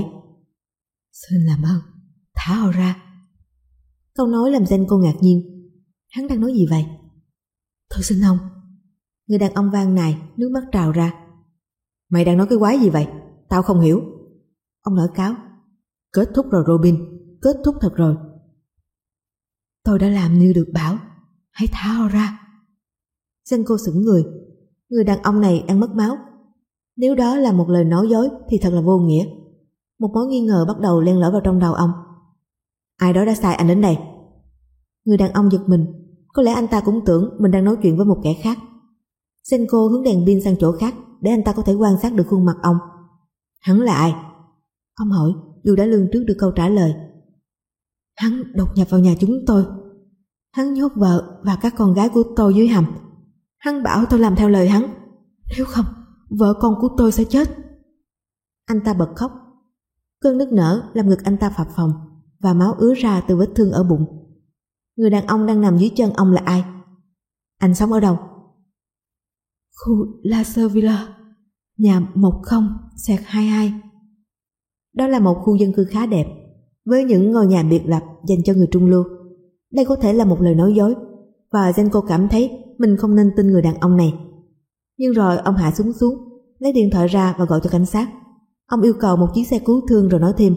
Xin làm ơn, thả họ ra. Câu nói làm Zenko ngạc nhiên. Hắn đang nói gì vậy? Tôi xin ông. Người đàn ông van nài, nước mắt trào ra. Mày đang nói cái quái gì vậy? Tao không hiểu. Ông nổi cáo. Kết thúc rồi Robin, kết thúc thật rồi. Tôi đã làm như được bảo, hãy thả họ ra. Zenko sững người. Người đàn ông này đang mất máu. Nếu đó là một lời nói dối thì thật là vô nghĩa. Một mối nghi ngờ bắt đầu len lỏi vào trong đầu ông. Ai đó đã sai anh đến đây. Người đàn ông giật mình. Có lẽ anh ta cũng tưởng mình đang nói chuyện với một kẻ khác. Zenko hướng đèn pin sang chỗ khác để anh ta có thể quan sát được khuôn mặt ông. Hắn là ai? Ông hỏi, dù đã lường trước được câu trả lời. Hắn đột nhập vào nhà chúng tôi. Hắn nhốt vợ và các con gái của tôi dưới hầm. Hắn bảo tôi làm theo lời hắn. Nếu không, vợ con của tôi sẽ chết. Anh ta bật khóc. Cơn nức nở làm ngực anh ta phập phồng và máu ứa ra từ vết thương ở bụng. Người đàn ông đang nằm dưới chân ông là ai? Anh sống ở đâu? Khu Laser Villa, nhà một không hai hai. Đó là một khu dân cư khá đẹp, với những ngôi nhà biệt lập dành cho người trung lưu. Đây có thể là một lời nói dối, và Zenko cảm thấy mình không nên tin người đàn ông này. Nhưng rồi ông hạ súng xuống, lấy điện thoại ra và gọi cho cảnh sát. Ông yêu cầu một chiếc xe cứu thương rồi nói thêm.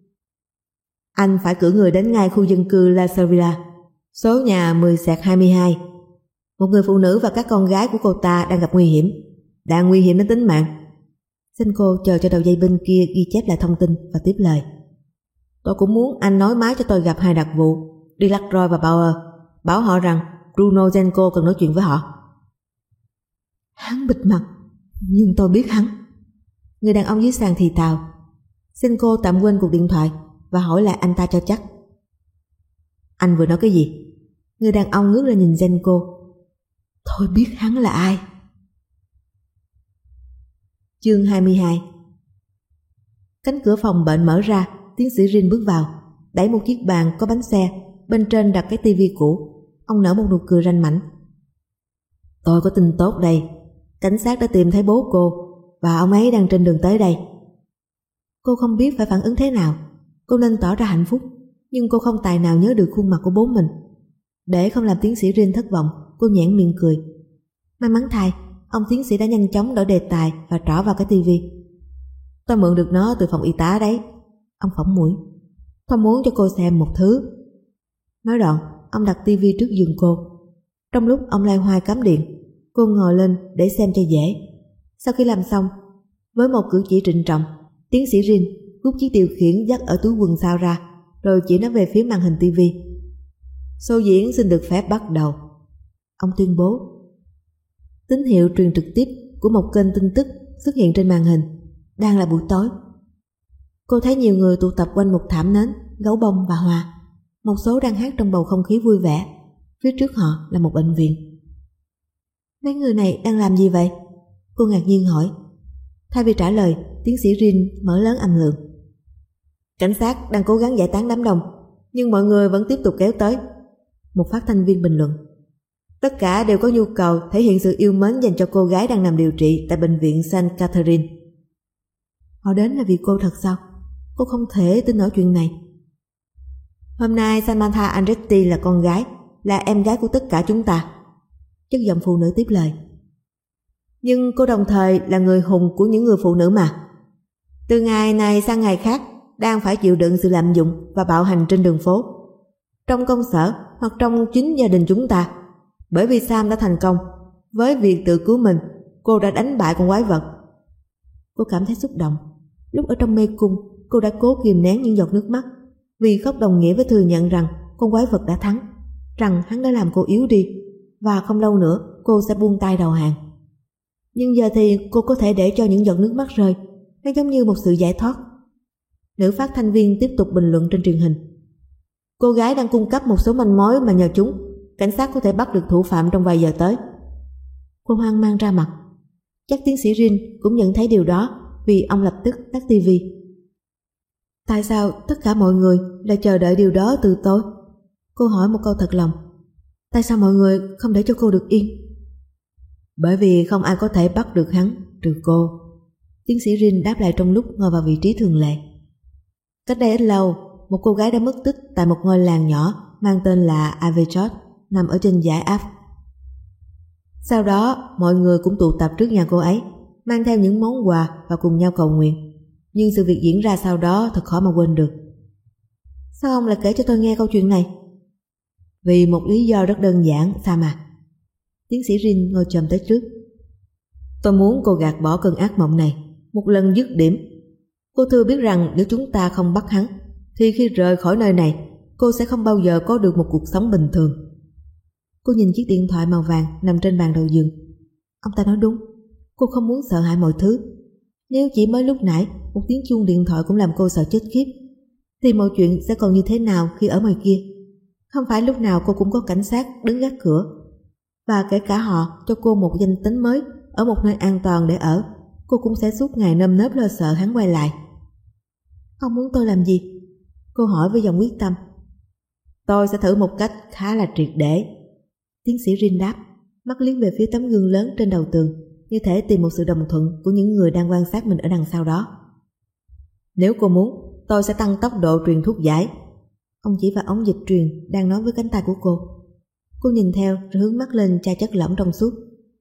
Anh phải cử người đến ngay khu dân cư Laser Villa, số nhà mười hai mươi hai. Một người phụ nữ và các con gái của cô ta đang gặp nguy hiểm, đang nguy hiểm đến tính mạng. Zenko chờ cho đầu dây bên kia ghi chép lại thông tin và tiếp lời. Tôi cũng muốn anh nói máy cho tôi gặp hai đặc vụ, Delacroix và Bauer. Bảo họ rằng Bruno Zenko cần nói chuyện với họ. Hắn bịt mặt, nhưng tôi biết hắn. Người đàn ông dưới sàn thì thào. Zenko tạm quên cuộc điện thoại và hỏi lại anh ta cho chắc. Anh vừa nói cái gì? Người đàn ông ngước lên nhìn Zenko. Tôi biết hắn là ai. Chương hai mươi hai. Cánh cửa phòng bệnh mở ra, tiến sĩ Rin bước vào, đẩy một chiếc bàn có bánh xe, bên trên đặt cái tivi cũ. Ông nở một nụ cười ranh mãnh. Tôi có tin tốt đây. Cảnh sát đã tìm thấy bố cô và ông ấy đang trên đường tới đây. Cô không biết phải phản ứng thế nào. cô nên tỏ ra hạnh phúc, nhưng cô không tài nào nhớ được khuôn mặt của bố mình. Để không làm tiến sĩ Rin thất vọng, cô nhoẻn miệng cười. May mắn thay, ông tiến sĩ đã nhanh chóng đổi đề tài và trỏ vào cái tivi. Tôi mượn được nó từ phòng y tá đấy. Ông phỏng mũi. Tôi muốn cho cô xem một thứ. Nói đoạn, ông đặt tivi trước giường cô. Trong lúc ông loay hoay cắm điện, cô ngồi lên để xem cho dễ. Sau khi làm xong, với một cử chỉ trịnh trọng, tiến sĩ Rin rút chiếc điều khiển dắt ở túi quần sau ra, rồi chỉ nó về phía màn hình tivi. Show diễn xin được phép bắt đầu. Ông tuyên bố. Tín hiệu truyền trực tiếp của một kênh tin tức xuất hiện trên màn hình. Đang là buổi tối. Cô thấy nhiều người tụ tập quanh một thảm nến, gấu bông và hoa. Một số đang hát trong bầu không khí vui vẻ. Phía trước họ là một bệnh viện. Mấy người này đang làm gì vậy? Cô ngạc nhiên hỏi. Thay vì trả lời, tiến sĩ Rin mở lớn âm lượng. Cảnh sát đang cố gắng giải tán đám đông, nhưng mọi người vẫn tiếp tục kéo tới. Một phát thanh viên bình luận. Tất cả đều có nhu cầu thể hiện sự yêu mến dành cho cô gái đang nằm điều trị tại bệnh viện Saint Catherine. Họ đến là vì cô thật sao? Cô không thể tin nổi chuyện này. Hôm nay Samantha Andretti là con gái, là em gái của tất cả chúng ta. Chất giọng phụ nữ tiếp lời. Nhưng cô đồng thời là người hùng của những người phụ nữ mà. Từ ngày này sang ngày khác, đang phải chịu đựng sự lạm dụng và bạo hành trên đường phố, trong công sở hoặc trong chính gia đình chúng ta. Bởi vì Sam đã thành công, với việc tự cứu mình, cô đã đánh bại con quái vật. Cô cảm thấy xúc động. Lúc ở trong mê cung, cô đã cố kìm nén những giọt nước mắt, vì khóc đồng nghĩa với thừa nhận rằng con quái vật đã thắng, rằng hắn đã làm cô yếu đi, và không lâu nữa cô sẽ buông tay đầu hàng. Nhưng giờ thì cô có thể để cho những giọt nước mắt rơi. Nó giống như một sự giải thoát. Nữ phát thanh viên tiếp tục bình luận trên truyền hình. Cô gái đang cung cấp một số manh mối mà nhờ chúng, cảnh sát có thể bắt được thủ phạm trong vài giờ tới. Cô hoang mang ra mặt. Chắc tiến sĩ Rin cũng nhận thấy điều đó, vì ông lập tức tắt tivi. Tại sao tất cả mọi người lại chờ đợi điều đó từ tôi? Cô hỏi một câu thật lòng. Tại sao mọi người không để cho cô được yên? Bởi vì không ai có thể bắt được hắn trừ cô. Tiến sĩ Rin đáp lại trong lúc ngồi vào vị trí thường lệ. Cách đây ít lâu, một cô gái đã mất tích tại một ngôi làng nhỏ mang tên là Avechot, nằm ở trên dải Alps. Sau đó, mọi người cũng tụ tập trước nhà cô ấy, mang theo những món quà và cùng nhau cầu nguyện. Nhưng sự việc diễn ra sau đó thật khó mà quên được. Sao ông lại kể cho tôi nghe câu chuyện này? Vì một lý do rất đơn giản, sao mà. Tiến sĩ Rin ngồi chồm tới trước. Tôi muốn cô gạt bỏ cơn ác mộng này một lần dứt điểm. Cô thừa biết rằng nếu chúng ta không bắt hắn, thì khi rời khỏi nơi này, cô sẽ không bao giờ có được một cuộc sống bình thường. Cô nhìn chiếc điện thoại màu vàng nằm trên bàn đầu giường. Ông ta nói đúng. Cô không muốn sợ hãi mọi thứ. Nếu chỉ mới lúc nãy một tiếng chuông điện thoại cũng làm cô sợ chết khiếp, thì mọi chuyện sẽ còn như thế nào khi ở ngoài kia? Không phải lúc nào cô cũng có cảnh sát đứng gác cửa, và kể cả họ cho cô một danh tính mới ở một nơi an toàn để ở, cô cũng sẽ suốt ngày nơm nớp lo sợ hắn quay lại. Ông muốn tôi làm gì? Cô hỏi với giọng quyết tâm. Tôi sẽ thử một cách khá là triệt để. Tiến sĩ Rin đáp, mắt liếc về phía tấm gương lớn trên đầu tường, như thể tìm một sự đồng thuận của những người đang quan sát mình ở đằng sau đó. Nếu cô muốn, tôi sẽ tăng tốc độ truyền thuốc giải. Ông chỉ vào ống dịch truyền đang nói với cánh tay của cô. Cô nhìn theo rồi hướng mắt lên chai chất lỏng trong suốt.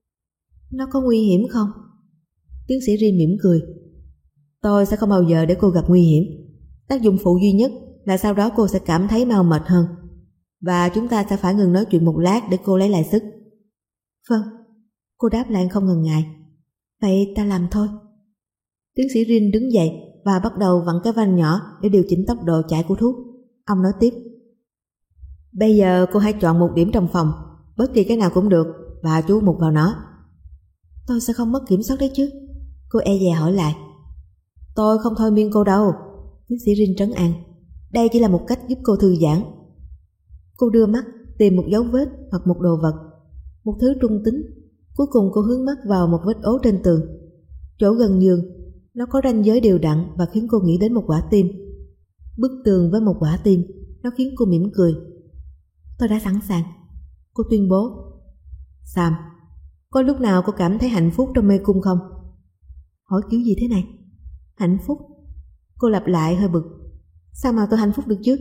Nó có nguy hiểm không? Tiến sĩ Rin mỉm cười. Tôi sẽ không bao giờ để cô gặp nguy hiểm. Tác dụng phụ duy nhất là sau đó cô sẽ cảm thấy mau mệt hơn, và chúng ta sẽ phải ngừng nói chuyện một lát để cô lấy lại sức. Vâng, cô đáp lại không ngần ngại. Vậy ta làm thôi. Tiến sĩ Rin đứng dậy và bắt đầu vặn cái van nhỏ để điều chỉnh tốc độ chạy của thuốc. Ông nói tiếp. Bây giờ cô hãy chọn một điểm trong phòng, bất kỳ cái nào cũng được, và chú mục vào nó. Tôi sẽ không mất kiểm soát đấy chứ? Cô e dè hỏi lại. Tôi không thôi miên cô đâu. Tiến sĩ Rin trấn an. Đây chỉ là một cách giúp cô thư giãn. Cô đưa mắt tìm một dấu vết hoặc một đồ vật, một thứ trung tính. Cuối cùng cô hướng mắt vào một vết ố trên tường, chỗ gần giường. Nó có ranh giới đều đặn và khiến cô nghĩ đến một quả tim. Bức tường với một quả tim, nó khiến cô mỉm cười. Tôi đã sẵn sàng. Cô tuyên bố. Sam, có lúc nào cô cảm thấy hạnh phúc trong mê cung không? Hỏi kiểu gì thế này? Hạnh phúc? Cô lặp lại hơi bực. Sao mà tôi hạnh phúc được chứ?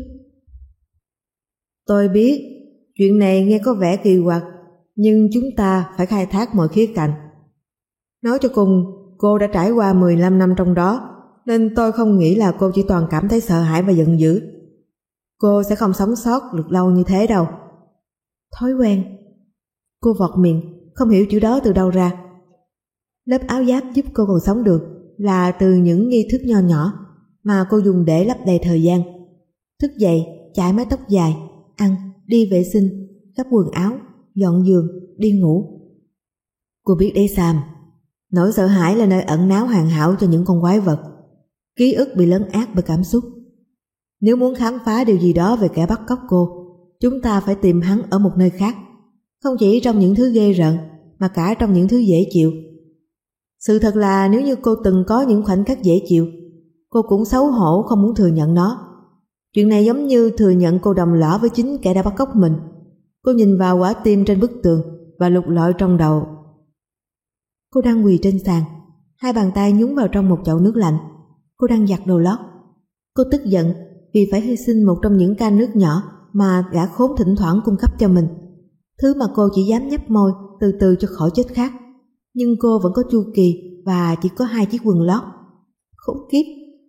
Tôi biết, chuyện này nghe có vẻ kỳ quặc, nhưng chúng ta phải khai thác mọi khía cạnh. Nói cho cùng, cô đã trải qua mười lăm năm trong đó, nên tôi không nghĩ là cô chỉ toàn cảm thấy sợ hãi và giận dữ. Cô sẽ không sống sót được lâu như thế đâu. Thói quen. Cô vọt miệng, không hiểu chữ đó từ đâu ra. Lớp áo giáp giúp cô còn sống được là từ những nghi thức nho nhỏ mà cô dùng để lấp đầy thời gian. Thức dậy, chải mái tóc dài, ăn, đi vệ sinh, gấp quần áo, dọn giường, đi ngủ. Cô biết đấy Sam, nỗi sợ hãi là nơi ẩn náu hoàn hảo cho những con quái vật. Ký ức bị lấn át bởi cảm xúc. Nếu muốn khám phá điều gì đó về kẻ bắt cóc cô, chúng ta phải tìm hắn ở một nơi khác, không chỉ trong những thứ ghê rợn mà cả trong những thứ dễ chịu. Sự thật là nếu như cô từng có những khoảnh khắc dễ chịu, cô cũng xấu hổ không muốn thừa nhận nó. Chuyện này giống như thừa nhận cô đồng lõa với chính kẻ đã bắt cóc mình. Cô nhìn vào quả tim trên bức tường và lục lọi trong đầu. Cô đang quỳ trên sàn, hai bàn tay nhúng vào trong một chậu nước lạnh. Cô đang giặt đồ lót. Cô tức giận vì phải hy sinh một trong những can nước nhỏ mà gã khốn thỉnh thoảng cung cấp cho mình, thứ mà cô chỉ dám nhấp môi từ từ cho khỏi chết khát. Nhưng cô vẫn có chu kỳ và chỉ có hai chiếc quần lót. Khốn kiếp.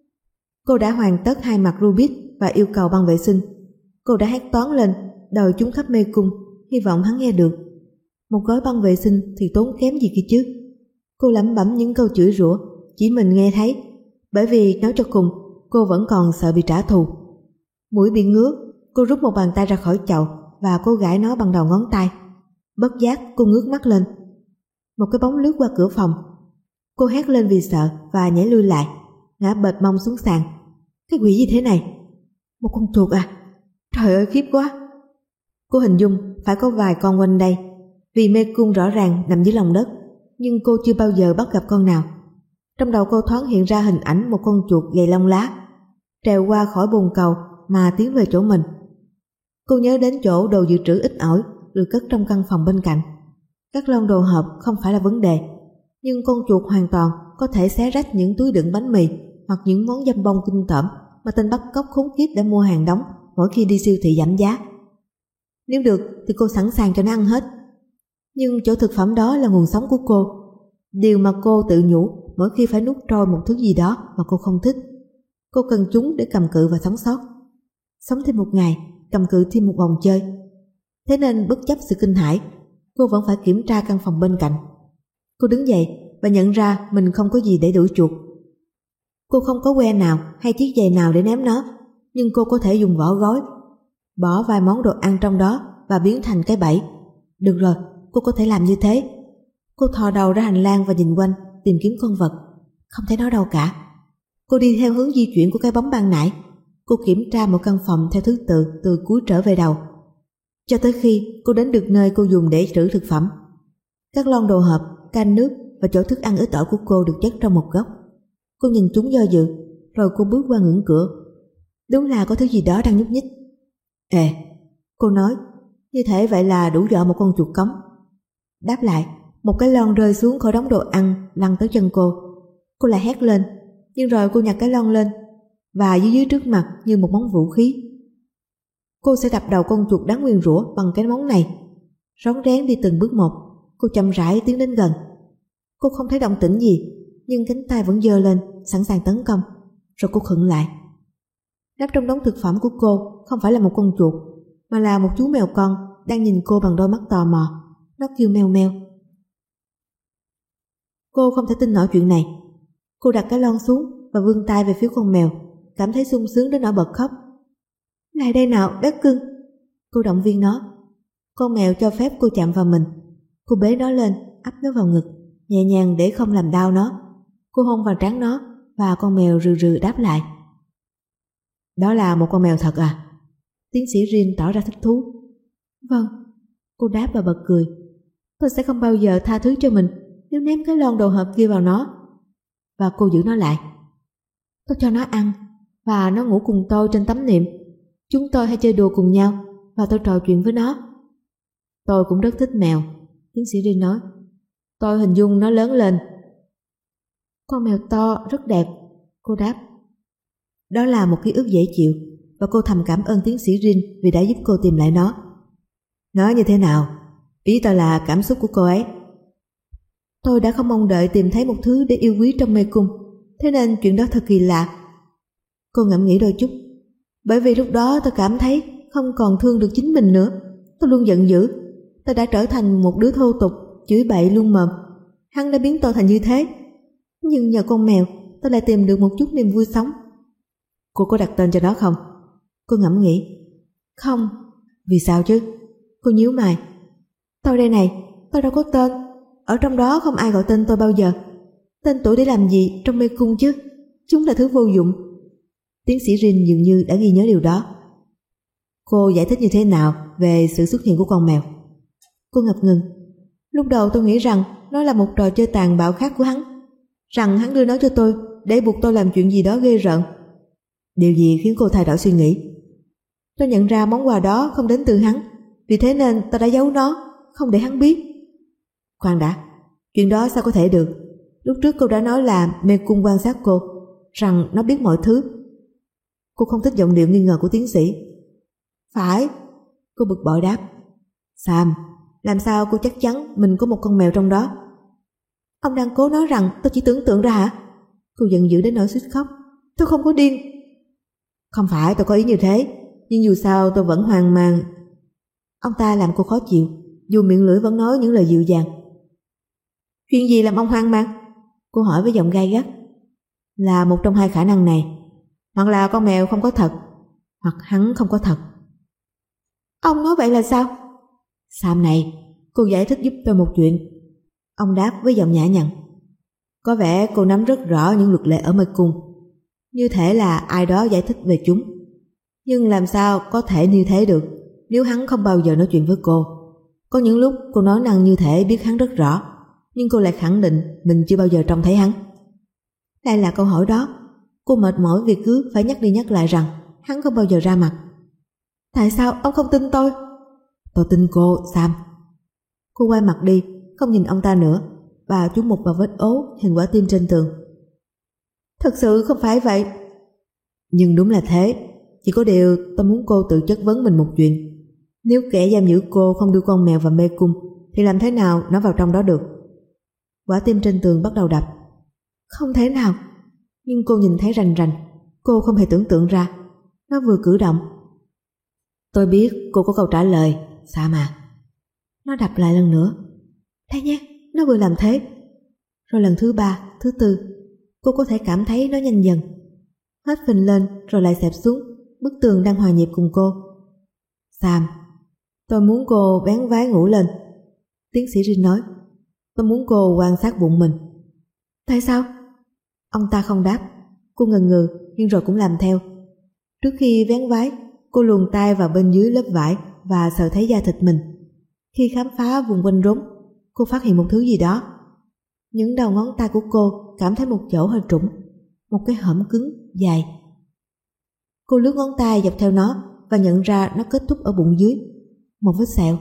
Cô đã hoàn tất hai mặt Rubik và yêu cầu băng vệ sinh. Cô đã hét toáng lên, đòi chúng khắp mê cung, hy vọng hắn nghe được. Một gói băng vệ sinh thì tốn kém gì kia chứ. Cô lẩm bẩm những câu chửi rủa chỉ mình nghe thấy, bởi vì nói cho cùng cô vẫn còn sợ bị trả thù. Mũi bị ngứa, cô rút một bàn tay ra khỏi chậu và cô gãi nó bằng đầu ngón tay. Bất giác cô ngước mắt lên. Một cái bóng lướt qua cửa phòng. Cô hét lên vì sợ và nhảy lui lại, ngã bệt mông xuống sàn. Cái quỷ gì thế này? Một con chuột à? Trời ơi khiếp quá. Cô hình dung phải có vài con quanh đây, vì mê cung rõ ràng nằm dưới lòng đất, nhưng cô chưa bao giờ bắt gặp con nào. Trong đầu cô thoáng hiện ra hình ảnh một con chuột gầy lông lá trèo qua khỏi bồn cầu mà tiến về chỗ mình. Cô nhớ đến chỗ đồ dự trữ ít ỏi được cất trong căn phòng bên cạnh. Các lon đồ hộp không phải là vấn đề, nhưng con chuột hoàn toàn có thể xé rách những túi đựng bánh mì hoặc những món dăm bông kinh tởm mà tên bắt cóc khốn kiếp đã mua hàng đống mỗi khi đi siêu thị giảm giá. Nếu được thì cô sẵn sàng cho nó ăn hết. Nhưng chỗ thực phẩm đó là nguồn sống của cô, điều mà cô tự nhủ mỗi khi phải nuốt trôi một thứ gì đó mà cô không thích. Cô cần chúng để cầm cự và sống sót. Sống thêm một ngày, cầm cự thêm một vòng chơi. Thế nên bất chấp sự kinh hãi, cô vẫn phải kiểm tra căn phòng bên cạnh. Cô đứng dậy và nhận ra mình không có gì để đuổi chuột. Cô không có que nào hay chiếc giày nào để ném nó, nhưng cô có thể dùng vỏ gói, bỏ vài món đồ ăn trong đó và biến thành cái bẫy. Được rồi, cô có thể làm như thế. Cô thò đầu ra hành lang và nhìn quanh, tìm kiếm con vật. Không thấy nó đâu cả. Cô đi theo hướng di chuyển của cái bóng ban nãy. Cô kiểm tra một căn phòng theo thứ tự từ cuối trở về đầu, cho tới khi cô đến được nơi cô dùng để trữ thực phẩm. Các lon đồ hộp, can nước và chỗ thức ăn ít ỏi của cô được chất trong một góc. Cô nhìn chúng do dự, rồi cô bước qua ngưỡng cửa. Đúng là có thứ gì đó đang nhúc nhích. Ê, cô nói, như thể vậy là đủ dọa một con chuột cống. Đáp lại, một cái lon rơi xuống khỏi đống đồ ăn lăn tới chân cô. Cô lại hét lên, nhưng rồi cô nhặt cái lon lên và dưới dưới trước mặt như một món vũ khí. Cô sẽ đập đầu con chuột đáng nguyền rủa bằng cái món này. Rón rén đi từng bước một, cô chậm rãi tiến đến gần. Cô không thấy động tĩnh gì, nhưng cánh tay vẫn giơ lên, sẵn sàng tấn công. Rồi cô khựng lại. Nắp trong đống thực phẩm của cô không phải là một con chuột, mà là một chú mèo con đang nhìn cô bằng đôi mắt tò mò. Nó kêu meo meo. Cô không thể tin nổi chuyện này. Cô đặt cái lon xuống và vươn tay về phía con mèo, cảm thấy sung sướng đến nỗi bật khóc. Lại đây nào bé cưng. Cô động viên nó. Con mèo cho phép cô chạm vào mình. Cô bế nó lên, ấp nó vào ngực, nhẹ nhàng để không làm đau nó. Cô hôn vào trán nó và con mèo rừ rừ đáp lại. Đó là một con mèo thật à? Tiến sĩ Rin tỏ ra thích thú. Vâng, cô đáp và bật cười. Tôi sẽ không bao giờ tha thứ cho mình nếu ném cái lon đồ hộp kia vào nó. Và cô giữ nó lại. Tôi cho nó ăn và nó ngủ cùng tôi trên tấm nệm. Chúng tôi hay chơi đùa cùng nhau và tôi trò chuyện với nó. Tôi cũng rất thích mèo, tiến sĩ Rin nói. Tôi hình dung nó lớn lên. Con mèo to, rất đẹp, cô đáp. Đó là một ký ức dễ chịu, và cô thầm cảm ơn tiến sĩ Rin vì đã giúp cô tìm lại nó. Nói như thế nào? Ý tôi là cảm xúc của cô ấy. Tôi đã không mong đợi tìm thấy một thứ để yêu quý trong mê cung, thế nên chuyện đó thật kỳ lạ. Cô ngẫm nghĩ đôi chút. Bởi vì lúc đó tôi cảm thấy không còn thương được chính mình nữa. Tôi luôn giận dữ. Tôi đã trở thành một đứa thô tục, chửi bậy luôn mồm. Hắn đã biến tôi thành như thế. Nhưng nhờ con mèo, tôi lại tìm được một chút niềm vui sống. Cô có đặt tên cho nó không? Cô ngẫm nghĩ. Không. Vì sao chứ? Cô nhíu mày. Tôi đây này, tôi đâu có tên. Ở trong đó không ai gọi tên tôi bao giờ. Tên tuổi để làm gì trong mê cung chứ? Chúng là thứ vô dụng. Tiến sĩ Rin dường như đã ghi nhớ điều đó. Cô giải thích như thế nào về sự xuất hiện của con mèo? Cô ngập ngừng. Lúc đầu tôi nghĩ rằng nó là một trò chơi tàn bạo khác của hắn, rằng hắn đưa nó cho tôi để buộc tôi làm chuyện gì đó ghê rợn. Điều gì khiến cô thay đổi suy nghĩ? Tôi nhận ra món quà đó không đến từ hắn, vì thế nên tôi đã giấu nó, không để hắn biết. Khoan đã, chuyện đó sao có thể được? Lúc trước cô đã nói là mê cung quan sát cô, rằng nó biết mọi thứ. Cô không thích giọng điệu nghi ngờ của tiến sĩ. Phải, cô bực bội đáp. Sam, làm sao cô chắc chắn mình có một con mèo trong đó? Ông đang cố nói rằng tôi chỉ tưởng tượng ra hả? Cô giận dữ đến nỗi suýt khóc. Tôi không có điên. Không phải tôi có ý như thế, nhưng dù sao tôi vẫn hoang mang. Ông ta làm cô khó chịu, dù miệng lưỡi vẫn nói những lời dịu dàng. Chuyện gì làm ông hoang mang? Cô hỏi với giọng gay gắt. Là một trong hai khả năng này. Hoặc là con mèo không có thật, hoặc hắn không có thật. Ông nói vậy là sao? Sam này, cô giải thích giúp tôi một chuyện. Ông đáp với giọng nhã nhặn. Có vẻ cô nắm rất rõ những luật lệ ở mê cung, như thể là ai đó giải thích về chúng. Nhưng làm sao có thể như thế được nếu hắn không bao giờ nói chuyện với cô? Có những lúc cô nói năng như thể biết hắn rất rõ, nhưng cô lại khẳng định mình chưa bao giờ trông thấy hắn. Đây là câu hỏi đó. Cô mệt mỏi vì cứ phải nhắc đi nhắc lại rằng hắn không bao giờ ra mặt. Tại sao ông không tin tôi? Tôi tin cô, Sam. Cô quay mặt đi, không nhìn ông ta nữa, và trúng một vào vết ố hình quả tim trên tường. Thật sự không phải vậy. Nhưng đúng là thế. Chỉ có điều tôi muốn cô tự chất vấn mình một chuyện. Nếu kẻ giam giữ cô không đưa con mèo vào mê cung, thì làm thế nào nó vào trong đó được? Quả tim trên tường bắt đầu đập. Không thể nào. Nhưng cô nhìn thấy rành rành. Cô không hề tưởng tượng ra. Nó vừa cử động. Tôi biết cô có câu trả lời, Sam à. Nó đập lại lần nữa. Đây nhé, nó vừa làm thế. Rồi lần thứ ba, thứ tư. Cô có thể cảm thấy nó nhanh dần. Hết phình lên rồi lại xẹp xuống. Bức tường đang hòa nhịp cùng cô. Sam, tôi muốn cô vén váy ngủ lên. Tiến sĩ Rin nói. Tôi muốn cô quan sát bụng mình. Tại sao? Ông ta không đáp. Cô ngần ngừ nhưng rồi cũng làm theo. Trước khi vén váy, cô luồn tay vào bên dưới lớp vải và sờ thấy da thịt mình. Khi khám phá vùng quanh rốn, cô phát hiện một thứ gì đó. Những đầu ngón tay của cô cảm thấy một chỗ hơi trũng, một cái hõm cứng, dài. Cô lướt ngón tay dọc theo nó và nhận ra nó kết thúc ở bụng dưới, một vết sẹo.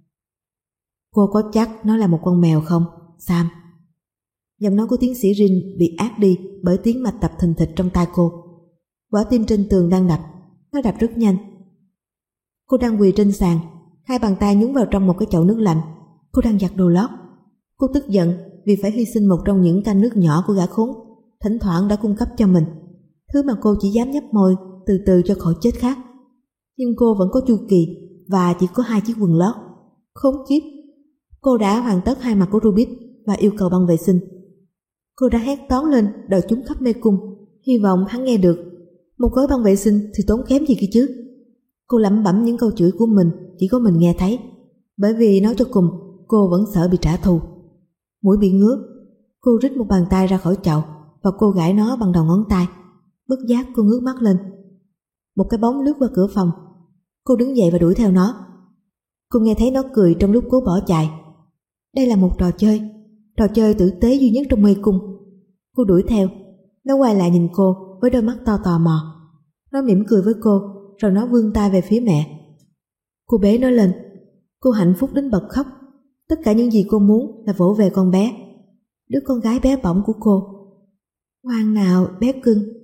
Cô có chắc nó là một con mèo không, Sam? Giọng nói của tiến sĩ Rin bị át đi bởi tiếng mạch đập thình thịch trong tai cô. Quả tim trên tường đang đập, nó đập rất nhanh. Cô đang quỳ trên sàn, hai bàn tay nhúng vào trong một cái chậu nước lạnh. Cô đang giặt đồ lót. Cô tức giận vì phải hy sinh một trong những can nước nhỏ của gã khốn thỉnh thoảng đã cung cấp cho mình, thứ mà cô chỉ dám nhấp môi từ từ cho khỏi chết khát. Nhưng cô vẫn có chu kỳ và chỉ có hai chiếc quần lót. Khốn kiếp. Cô đã hoàn tất hai mặt của Rubik và yêu cầu băng vệ sinh. Cô đã hét toáng lên đòi chúng khắp mê cung, hy vọng hắn nghe được. Một gói băng vệ sinh thì tốn kém gì kia chứ? Cô lẩm bẩm những câu chửi của mình chỉ có mình nghe thấy, bởi vì nói cho cùng cô vẫn sợ bị trả thù. Mũi bị ngứa. Cô rít một bàn tay ra khỏi chậu và cô gãi nó bằng đầu ngón tay. Bất giác cô ngước mắt lên. Một cái bóng lướt qua cửa phòng. Cô đứng dậy và đuổi theo nó. Cô nghe thấy nó cười trong lúc cố bỏ chạy. Đây là một trò chơi, trò chơi tử tế duy nhất trong mê cung. Cô đuổi theo. Nó quay lại nhìn cô với đôi mắt to tò mò. Nó mỉm cười với cô, rồi nó vươn tay về phía mẹ. Cô bế nó lên. Cô hạnh phúc đến bật khóc. Tất cả những gì cô muốn là vỗ về con bé, đứa con gái bé bỏng của cô. Ngoan nào bé cưng.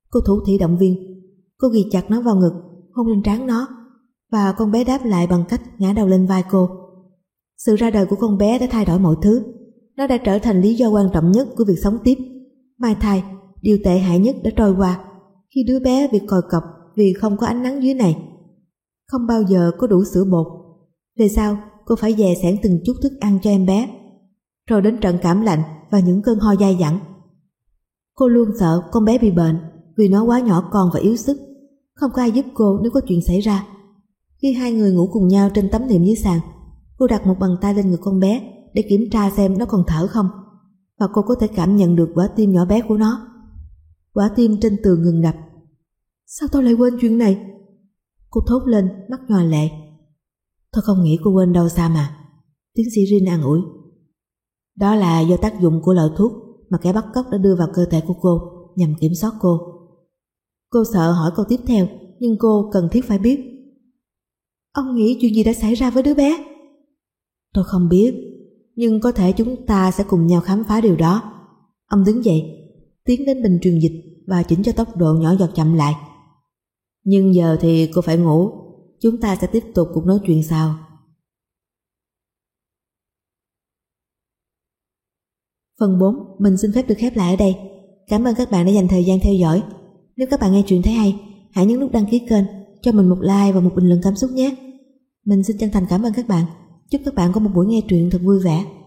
Cô thủ thỉ động viên. Cô ghì chặt nó vào ngực, hôn lên trán nó, và con bé đáp lại bằng cách ngã đầu lên vai cô. Sự ra đời của con bé đã thay đổi mọi thứ. Nó đã trở thành lý do quan trọng nhất của việc sống tiếp. Mai thai, điều tệ hại nhất đã trôi qua khi đứa bé bị còi cọc vì không có ánh nắng dưới này. Không bao giờ có đủ sữa bột. Về sau, cô phải dè sẻn từng chút thức ăn cho em bé. Rồi đến trận cảm lạnh và những cơn ho dai dẳng. Cô luôn sợ con bé bị bệnh vì nó quá nhỏ con và yếu sức. Không có ai giúp cô nếu có chuyện xảy ra. Khi hai người ngủ cùng nhau trên tấm nệm dưới sàn, cô đặt một bàn tay lên ngực con bé để kiểm tra xem nó còn thở không, và cô có thể cảm nhận được quả tim nhỏ bé của nó. Quả tim trên tường ngừng đập. Sao tôi lại quên chuyện này? Cô thốt lên, mắt nhòa lệ. Tôi không nghĩ cô quên đâu Sam à, tiến sĩ Rin an ủi. Đó là do tác dụng của loại thuốc mà kẻ bắt cóc đã đưa vào cơ thể của cô nhằm kiểm soát cô. Cô sợ hỏi câu tiếp theo, nhưng cô cần thiết phải biết. Ông nghĩ chuyện gì đã xảy ra với đứa bé? Tôi không biết, nhưng có thể chúng ta sẽ cùng nhau khám phá điều đó. Ông đứng dậy, tiến đến bình truyền dịch và chỉnh cho tốc độ nhỏ giọt chậm lại. Nhưng giờ thì cô phải ngủ. Chúng ta sẽ tiếp tục cuộc nói chuyện sau. Phần bốn, mình xin phép được khép lại ở đây. Cảm ơn các bạn đã dành thời gian theo dõi. Nếu các bạn nghe chuyện thấy hay, hãy nhấn nút đăng ký kênh, cho mình một like và một bình luận cảm xúc nhé. Mình xin chân thành cảm ơn các bạn. Chúc các bạn có một buổi nghe truyện thật vui vẻ.